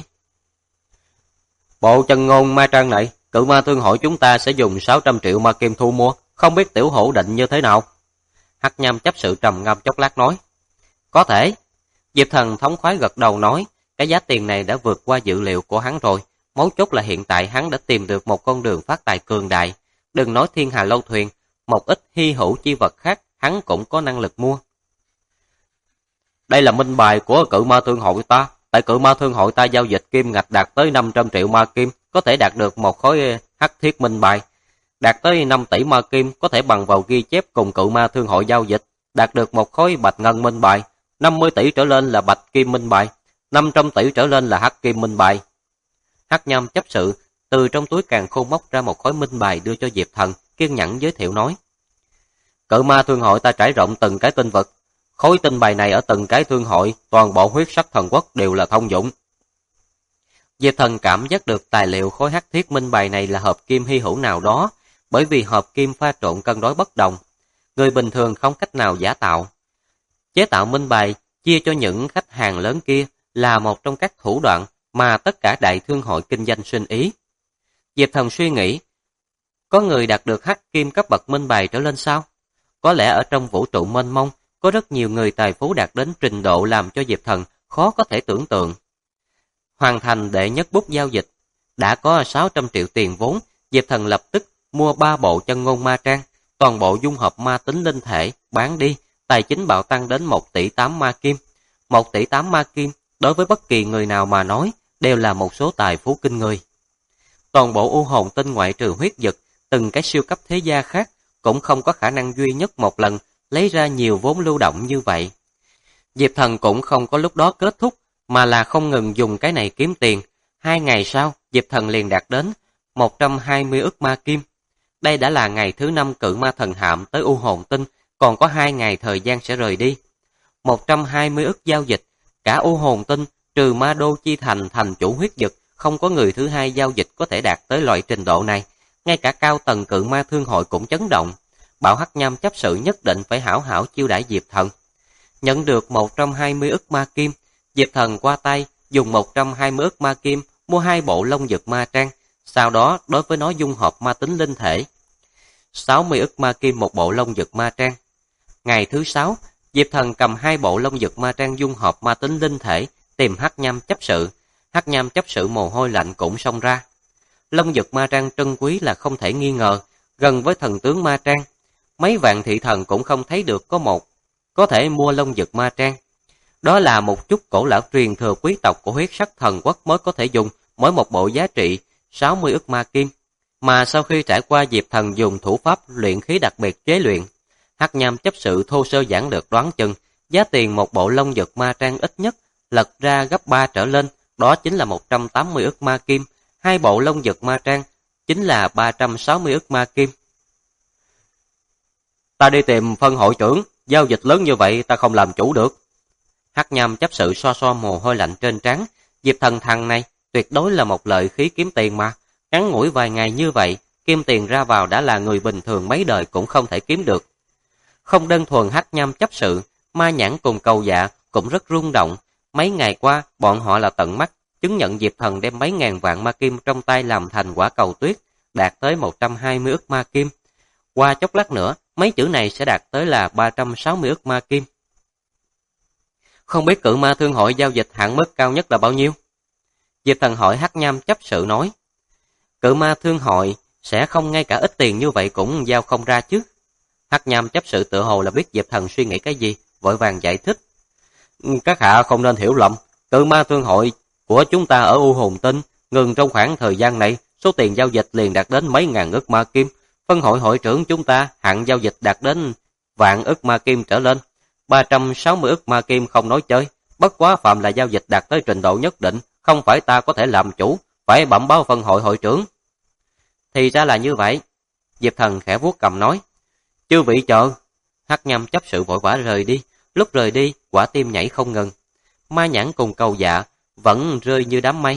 Speaker 1: Bộ chân ngôn ma trang này, Cự Ma Thương hội chúng ta sẽ dùng 600 triệu ma kim thu mua, không biết tiểu hữu định như thế nào? Hắc Nham chấp sự trầm ngâm chốc lát nói, có thể. Diệp Thần thống khoái gật đầu nói, cái giá tiền này đã vượt qua dự liệu của hắn rồi. Mấu chốt là hiện tại hắn đã tìm được một con đường phát tài cường đại. Đừng nói thiên hà lâu thuyền, một ít hy hữu chi vật khác hắn cũng có năng lực mua. Đây là minh bài của Cự Ma Thương hội ta. Tại Cự Ma Thương hội ta giao dịch kim ngạch đạt tới 500 triệu ma kim, có thể đạt được một khối hắc thiết minh bài. Đạt tới 5 tỷ ma kim có thể bằng vào ghi chép cùng Cự Ma Thương hội giao dịch. Đạt được một khối bạch ngân minh bài. 50 tỷ trở lên là bạch kim minh bài. 500 tỷ trở lên là hắc kim minh bài. Hắc Nham chấp sự từ trong túi càn khôn móc ra một khối minh bài đưa cho Diệp Thần, kiên nhẫn giới thiệu nói. Cự Ma Thương hội ta trải rộng từng cái tinh vực. Khối tinh bài này ở từng cái thương hội, toàn bộ huyết sắc thần quốc đều là thông dụng. Diệp Thần cảm giác được tài liệu khối hắc thiết minh bài này là hợp kim hy hữu nào đó, bởi vì hợp kim pha trộn cân đối bất đồng. Người bình thường không cách nào giả tạo. Chế tạo minh bài chia cho những khách hàng lớn kia là một trong các thủ đoạn mà tất cả đại thương hội kinh doanh sinh ý. Diệp Thần suy nghĩ, có người đạt được hắc kim cấp bậc minh bài trở lên sao? Có lẽ ở trong vũ trụ mênh mông, có rất nhiều người tài phú đạt đến trình độ làm cho Diệp Thần khó có thể tưởng tượng. Hoàn thành đệ nhất bút giao dịch, đã có 600 triệu tiền vốn, Diệp Thần lập tức mua 3 bộ chân ngôn ma trang, toàn bộ dung hợp ma tính linh thể, bán đi, tài chính bạo tăng đến 1 tỷ 8 ma kim. 1 tỷ 8 ma kim, đối với bất kỳ người nào mà nói, đều là một số tài phú kinh người. Toàn bộ u hồn tinh ngoại trừ huyết dực, từng cái siêu cấp thế gia khác, cũng không có khả năng duy nhất một lần lấy ra nhiều vốn lưu động như vậy. Diệp Thần cũng không có lúc đó kết thúc, mà là không ngừng dùng cái này kiếm tiền. 2 ngày sau, Diệp Thần liền đạt đến 120 ức ma kim. Đây đã là ngày thứ 5 Cự Ma thần hạm tới u hồn tinh, còn có 2 ngày thời gian sẽ rời đi. 120 ức giao dịch, cả u hồn tinh, trừ ma đô chi thành thành chủ huyết dực, không có người thứ hai giao dịch có thể đạt tới loại trình độ này. Ngay cả cao tầng Cự Ma thương hội cũng chấn động. Bảo Hắc Nham chấp sự nhất định phải hảo hảo chiêu đãi Diệp Thần. Nhận được 120 ức ma kim, Diệp Thần qua tay dùng 120 ức ma kim mua 2 bộ lông dực ma trang, sau đó đối với nó dung hợp ma tính linh thể. 60 ức ma kim một bộ lông dực ma trang. Ngày thứ 6, Diệp Thần cầm 2 bộ lông dực ma trang dung hợp ma tính linh thể tìm Hắc Nham chấp sự. Hắc Nham chấp sự mồ hôi lạnh cũng xông ra. Lông dực ma trang trân quý là không thể nghi ngờ, gần với thần tướng ma trang. Mấy vạn thị thần cũng không thấy được có một có thể mua lông dực ma trang. Đó là một chút cổ lão truyền thừa quý tộc của huyết sắc thần quốc mới có thể dùng, mỗi một bộ giá trị 60 ức ma kim. Mà sau khi trải qua Diệp Thần dùng thủ pháp luyện khí đặc biệt chế luyện, Hắc Nham chấp sự thô sơ giản lược đoán chừng, giá tiền một bộ lông dực ma trang ít nhất lật ra gấp 3 trở lên, đó chính là 180 ức ma kim. 2 bộ lông dực ma trang chính là 360 ức ma kim. Ta đi tìm phân hội trưởng, giao dịch lớn như vậy ta không làm chủ được. Hắc Nham chấp sự xoa xoa mồ hôi lạnh trên trán. Diệp Thần thằng này tuyệt đối là một lợi khí kiếm tiền mà. Ngắn ngủi vài ngày như vậy, kim tiền ra vào đã là người bình thường mấy đời cũng không thể kiếm được. Không đơn thuần Hắc Nham chấp sự, Ma Nhãn cùng Cầu Dạ cũng rất rung động. Mấy ngày qua, bọn họ là tận mắt chứng nhận Diệp Thần đem mấy ngàn vạn ma kim trong tay làm thành quả cầu tuyết, đạt tới 120 ức ma kim. Qua chốc lát nữa, mấy chữ này sẽ đạt tới là 360 ức ma kim. Không biết Cự Ma thương hội giao dịch hạn mức cao nhất là bao nhiêu? Diệp Thần hỏi. Hắc Nham chấp sự nói, Cự Ma thương hội sẽ không ngay cả ít tiền như vậy cũng giao không ra chứ. Hắc Nham chấp sự tự hồ là biết Diệp Thần suy nghĩ cái gì, vội vàng giải thích. Các hạ không nên hiểu lầm, Cự Ma thương hội của chúng ta ở U Hồn Tinh ngừng trong khoảng thời gian này, số tiền giao dịch liền đạt đến mấy ngàn ức ma kim. Phân hội hội trưởng chúng ta hạn giao dịch đạt đến vạn ức ma kim trở lên. 360 ức ma kim không nói chơi, bất quá phạm là giao dịch đạt tới trình độ nhất định, không phải ta có thể làm chủ, phải bẩm báo phân hội hội trưởng. Thì ra là như vậy. Diệp Thần khẽ vuốt cầm nói. Chư vị chờ. Hắc Nham chấp sự vội vã rời đi. Lúc rời đi, quả tim nhảy không ngừng. Ma Nhãn cùng Cầu Dạ vẫn rơi như đám mây.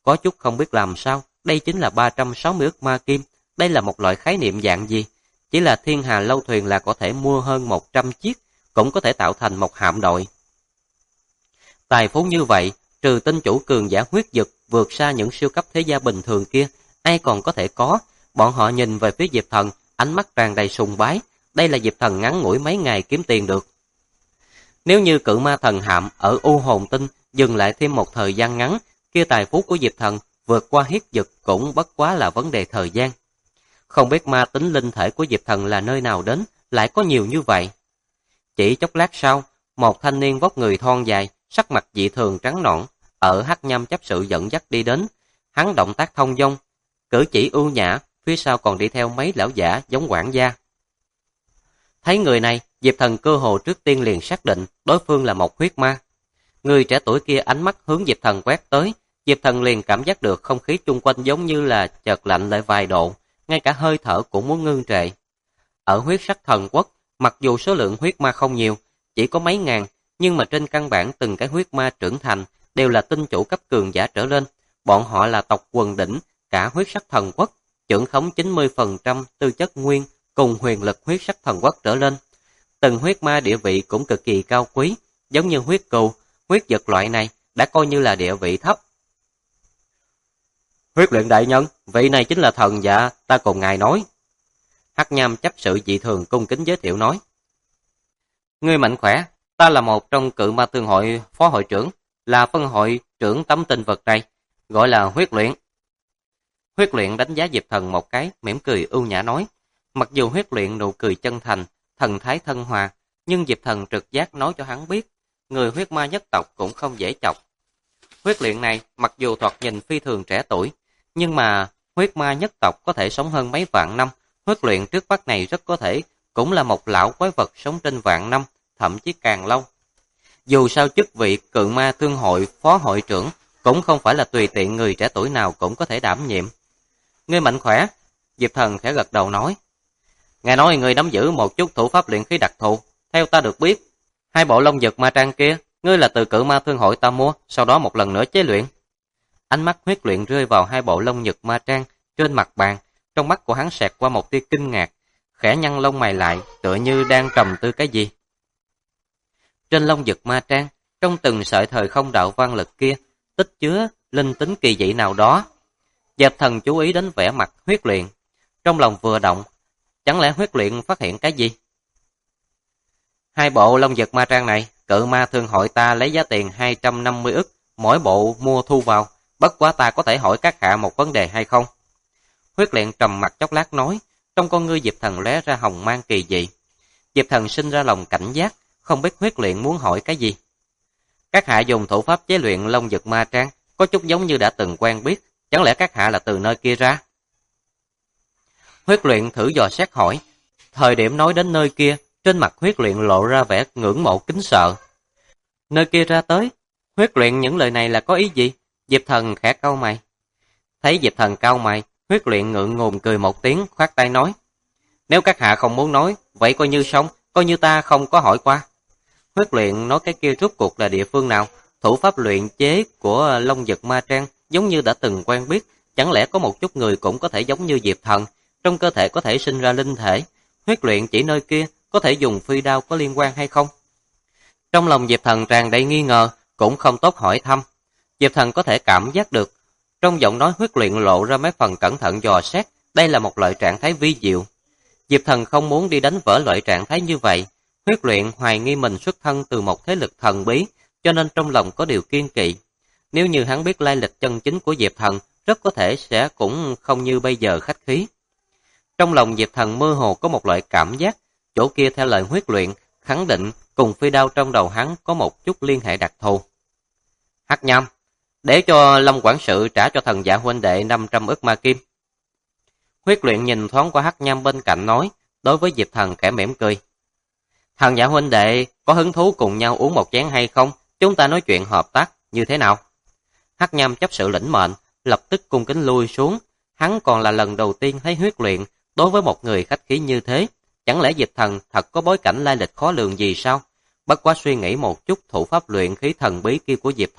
Speaker 1: có chút không biết làm sao, đây chính là 360 ức ma kim, đây là một loại khái niệm dạng gì? Chỉ là thiên hà lâu thuyền là có thể mua hơn 100 chiếc, cũng có thể tạo thành một hạm đội. Tài phú như vậy, trừ tinh chủ cường giả huyết dực vượt xa những siêu cấp thế gia bình thường kia, ai còn có thể có? Bọn họ nhìn về phía Diệp Thần, ánh mắt tràn đầy sùng bái, đây là Diệp Thần ngắn ngủi mấy ngày kiếm tiền được. Nếu như cự ma thần hạm ở U Hồn Tinh dừng lại thêm một thời gian ngắn, kia tài phú của Diệp Thần vượt qua huyết dực cũng bất quá là vấn đề thời gian. Không biết ma tính linh thể của Diệp Thần là nơi nào đến, lại có nhiều như vậy. Chỉ chốc lát sau, một thanh niên vóc người thon dài, sắc mặt dị thường trắng nõn, ở Hắc Nham chấp sự dẫn dắt đi đến. Hắn động tác thông dong, cử chỉ ưu nhã, phía sau còn đi theo mấy lão giả giống quản gia. Thấy người này, Diệp Thần cơ hồ trước tiên liền xác định đối phương là một huyết ma. Người trẻ tuổi kia ánh mắt hướng Diệp Thần quét tới, Diệp Thần liền cảm giác được không khí chung quanh giống như là chợt lạnh lại vài độ, ngay cả hơi thở cũng muốn ngưng trệ. Ở huyết sắc thần quốc, mặc dù số lượng huyết ma không nhiều, chỉ có mấy ngàn, nhưng mà trên căn bản từng cái huyết ma trưởng thành đều là tinh chủ cấp cường giả trở lên. Bọn họ là tộc quần đỉnh, cả huyết sắc thần quốc, trưởng khống 90% tư chất nguyên cùng huyền lực huyết sắc thần quốc trở lên. Từng huyết ma địa vị cũng cực kỳ cao quý, giống như huyết cừu, huyết vật loại này đã coi như là địa vị thấp. Huyết luyện đại nhân, vị này chính là thần dạ, ta cùng ngài nói. Hắc Nham chấp sự dị thường cung kính giới thiệu nói. Ngươi mạnh khỏe, ta là một trong cự ma tương hội phó hội trưởng, là phân hội trưởng tấm tinh vật này, gọi là huyết luyện. Huyết luyện đánh giá Diệp Thần một cái, mỉm cười ưu nhã nói. Mặc dù huyết luyện nụ cười chân thành, thần thái thân hòa, nhưng Diệp Thần trực giác nói cho hắn biết, người huyết ma nhất tộc cũng không dễ chọc. Huyết luyện này, mặc dù thoạt nhìn phi thường trẻ tuổi, nhưng mà huyết ma nhất tộc có thể sống hơn mấy vạn năm, huyết luyện trước mắt này rất có thể cũng là một lão quái vật sống trên vạn năm, thậm chí càng lâu. Dù sao chức vị cự ma thương hội phó hội trưởng cũng không phải là tùy tiện người trẻ tuổi nào cũng có thể đảm nhiệm. Ngươi mạnh khỏe, Diệp Thần khẽ gật đầu nói. Nghe nói ngươi nắm giữ một chút thủ pháp luyện khí đặc thù, theo ta được biết, hai bộ long dực ma trang kia, ngươi là từ cự ma thương hội ta mua, sau đó một lần nữa chế luyện. Ánh mắt huyết luyện rơi vào hai bộ long nhật ma trang trên mặt bàn, trong mắt của hắn xẹt qua một tia kinh ngạc, khẽ nhăn lông mày lại, tựa như đang trầm tư cái gì. Trên long dực ma trang, trong từng sợi thời không đạo văn lực kia, tích chứa linh tính kỳ dị nào đó. Diệp Thần chú ý đến vẻ mặt huyết luyện, trong lòng vừa động, chẳng lẽ huyết luyện phát hiện cái gì? Hai bộ long dực ma trang này, cự ma thương hội ta lấy giá tiền 250 ức, mỗi bộ mua thu vào, bất quá ta có thể hỏi các hạ một vấn đề hay không? Huyết luyện trầm mặt chốc lát nói, trong con ngươi Diệp Thần lóe ra hồng mang kỳ dị. Diệp Thần sinh ra lòng cảnh giác, không biết huyết luyện muốn hỏi cái gì. Các hạ dùng thủ pháp chế luyện long dực ma trang, có chút giống như đã từng quen biết, chẳng lẽ các hạ là từ nơi kia ra? Huyết luyện thử dò xét hỏi, thời điểm nói đến nơi kia, trên mặt huyết luyện lộ ra vẻ ngưỡng mộ kính sợ. Nơi kia ra tới, huyết luyện những lời này là có ý gì? Diệp Thần khẽ cau mày. Thấy Diệp Thần cau mày, huyết luyện ngượng ngùng cười một tiếng, khoát tay nói. Nếu các hạ không muốn nói, vậy coi như xong, coi như ta không có hỏi qua. Huyết luyện nói cái kia rốt cuộc là địa phương nào? Thủ pháp luyện chế của long dực ma trang giống như đã từng quen biết, chẳng lẽ có một chút người cũng có thể giống như Diệp Thần, trong cơ thể có thể sinh ra linh thể. Huyết luyện chỉ nơi kia, có thể dùng phi đao có liên quan hay không? Trong lòng Diệp Thần tràn đầy nghi ngờ, cũng không tốt hỏi thăm. Diệp Thần có thể cảm giác được, trong giọng nói huyết luyện lộ ra mấy phần cẩn thận dò xét, đây là một loại trạng thái vi diệu. Diệp Thần không muốn đi đánh vỡ loại trạng thái như vậy. Huyết luyện hoài nghi mình xuất thân từ một thế lực thần bí, cho nên trong lòng có điều kiên kỵ. Nếu như hắn biết lai lịch chân chính của Diệp Thần, rất có thể sẽ cũng không như bây giờ khách khí. Trong lòng Diệp Thần mơ hồ có một loại cảm giác, chỗ kia theo lời huyết luyện, khẳng định cùng phi đao trong đầu hắn có một chút liên hệ đặc thù. Hắc Nham, để cho Lâm quản sự trả cho thần dạ huynh đệ 500 ức ma kim. Huyết luyện nhìn thoáng qua Hắc Nham bên cạnh nói, đối với Diệp Thần khẽ mỉm cười. Thần dạ huynh đệ có hứng thú cùng nhau uống một chén hay không? Chúng ta nói chuyện hợp tác như thế nào? Hắc Nham chấp sự lĩnh mệnh, lập tức cung kính lui xuống. Hắn còn là lần đầu tiên thấy huyết luyện đối với một người khách khí như thế. Chẳng lẽ Diệp Thần thật có bối cảnh lai lịch khó lường gì sao? Bất quá suy nghĩ một chút, thủ pháp luyện khí thần bí kia của Diệp Thần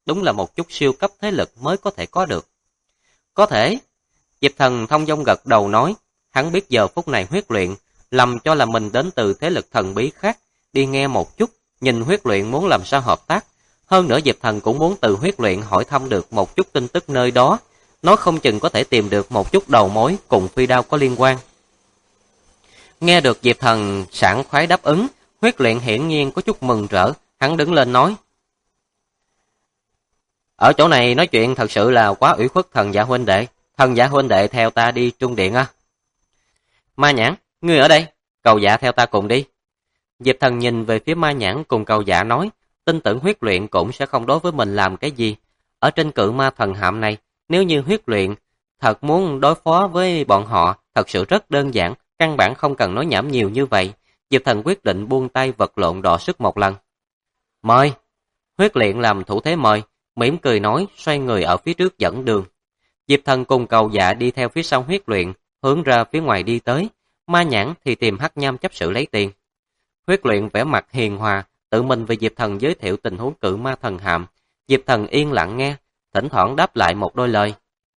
Speaker 1: đúng là một chút siêu cấp thế lực mới có thể có được. Có thể, Diệp Thần thông dong gật đầu nói, hắn biết giờ phút này huyết luyện, lầm cho là mình đến từ thế lực thần bí khác, đi nghe một chút, nhìn huyết luyện muốn làm sao hợp tác. Hơn nữa Diệp Thần cũng muốn từ huyết luyện hỏi thăm được một chút tin tức nơi đó, nói không chừng có thể tìm được một chút đầu mối cùng phi đao có liên quan. Nghe được Diệp Thần sảng khoái đáp ứng, huyết luyện hiển nhiên có chút mừng rỡ, hắn đứng lên nói. Ở chỗ này nói chuyện thật sự là quá ủy khuất Thần Dạ huynh đệ, Thần Dạ huynh đệ theo ta đi Trung Điện à. Ma Nhãn, ngươi ở đây, Cầu Dạ theo ta cùng đi. Diệp Thần nhìn về phía Ma Nhãn cùng Cầu Dạ nói, tin tưởng huyết luyện cũng sẽ không đối với mình làm cái gì. Ở trên cự ma thần hạm này, nếu như huyết luyện thật muốn đối phó với bọn họ, thật sự rất đơn giản, căn bản không cần nói nhảm nhiều như vậy. Diệp Thần quyết định buông tay vật lộn đọ sức một lần. Mời! Huyết luyện làm thủ thế mời, mỉm cười nói, xoay người ở phía trước dẫn đường. Diệp Thần cùng Cầu Dạ đi theo phía sau huyết luyện, hướng ra phía ngoài đi tới. Ma Nhãn thì tìm Hắc Nham chấp sự lấy tiền. Huyết luyện vẻ mặt hiền hòa, tự mình về Diệp Thần giới thiệu tình huống cự ma thần hạm. Diệp Thần yên lặng nghe, thỉnh thoảng đáp lại một đôi lời.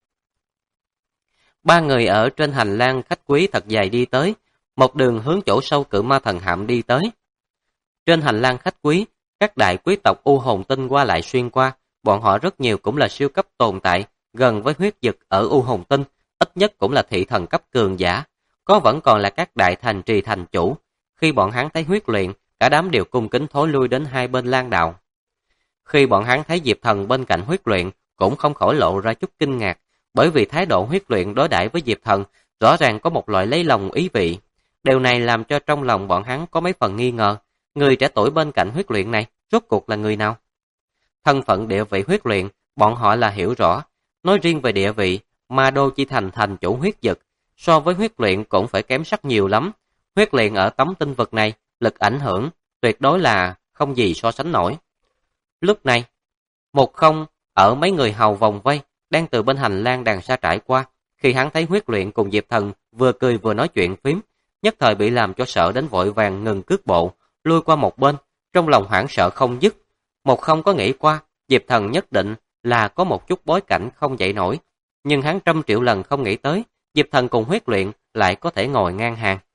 Speaker 1: Ba người ở trên hành lang khách quý thật dài đi tới, một đường hướng chỗ sâu cự ma thần hạm đi tới. Trên hành lang khách quý, các đại quý tộc U Hồn Tinh qua lại xuyên qua, bọn họ rất nhiều cũng là siêu cấp tồn tại, gần với huyết dực ở U Hồn Tinh, ít nhất cũng là thị thần cấp cường giả, có vẫn còn là các đại thành trì thành chủ. Khi bọn hắn thấy huyết luyện, cả đám đều cung kính thối lui đến hai bên lang đạo. Khi bọn hắn thấy Diệp Thần bên cạnh huyết luyện, cũng không khỏi lộ ra chút kinh ngạc, bởi vì thái độ huyết luyện đối đãi với Diệp Thần rõ ràng có một loại lấy lòng ý vị. Điều này làm cho trong lòng bọn hắn có mấy phần nghi ngờ, người trẻ tuổi bên cạnh huyết luyện này rốt cuộc là người nào? Thân phận địa vị huyết luyện, bọn họ là hiểu rõ. Nói riêng về địa vị, Ma Đô Chi Thành thành chủ huyết dực, so với huyết luyện cũng phải kém sắc nhiều lắm. Huyết luyện ở tấm tinh vực này, lực ảnh hưởng tuyệt đối là không gì so sánh nổi. Lúc này, một không ở mấy người hầu vòng vây, đang từ bên hành lang đằng xa trải qua. Khi hắn thấy huyết luyện cùng Diệp Thần vừa cười vừa nói chuyện phím, nhất thời bị làm cho sợ đến vội vàng ngừng cước bộ, lui qua một bên, trong lòng hoảng sợ không dứt. Một không có nghĩ qua, Diệp Thần nhất định là có một chút bối cảnh không dậy nổi, nhưng hắn trăm triệu lần không nghĩ tới, Diệp Thần cùng huyết luyện lại có thể ngồi ngang hàng.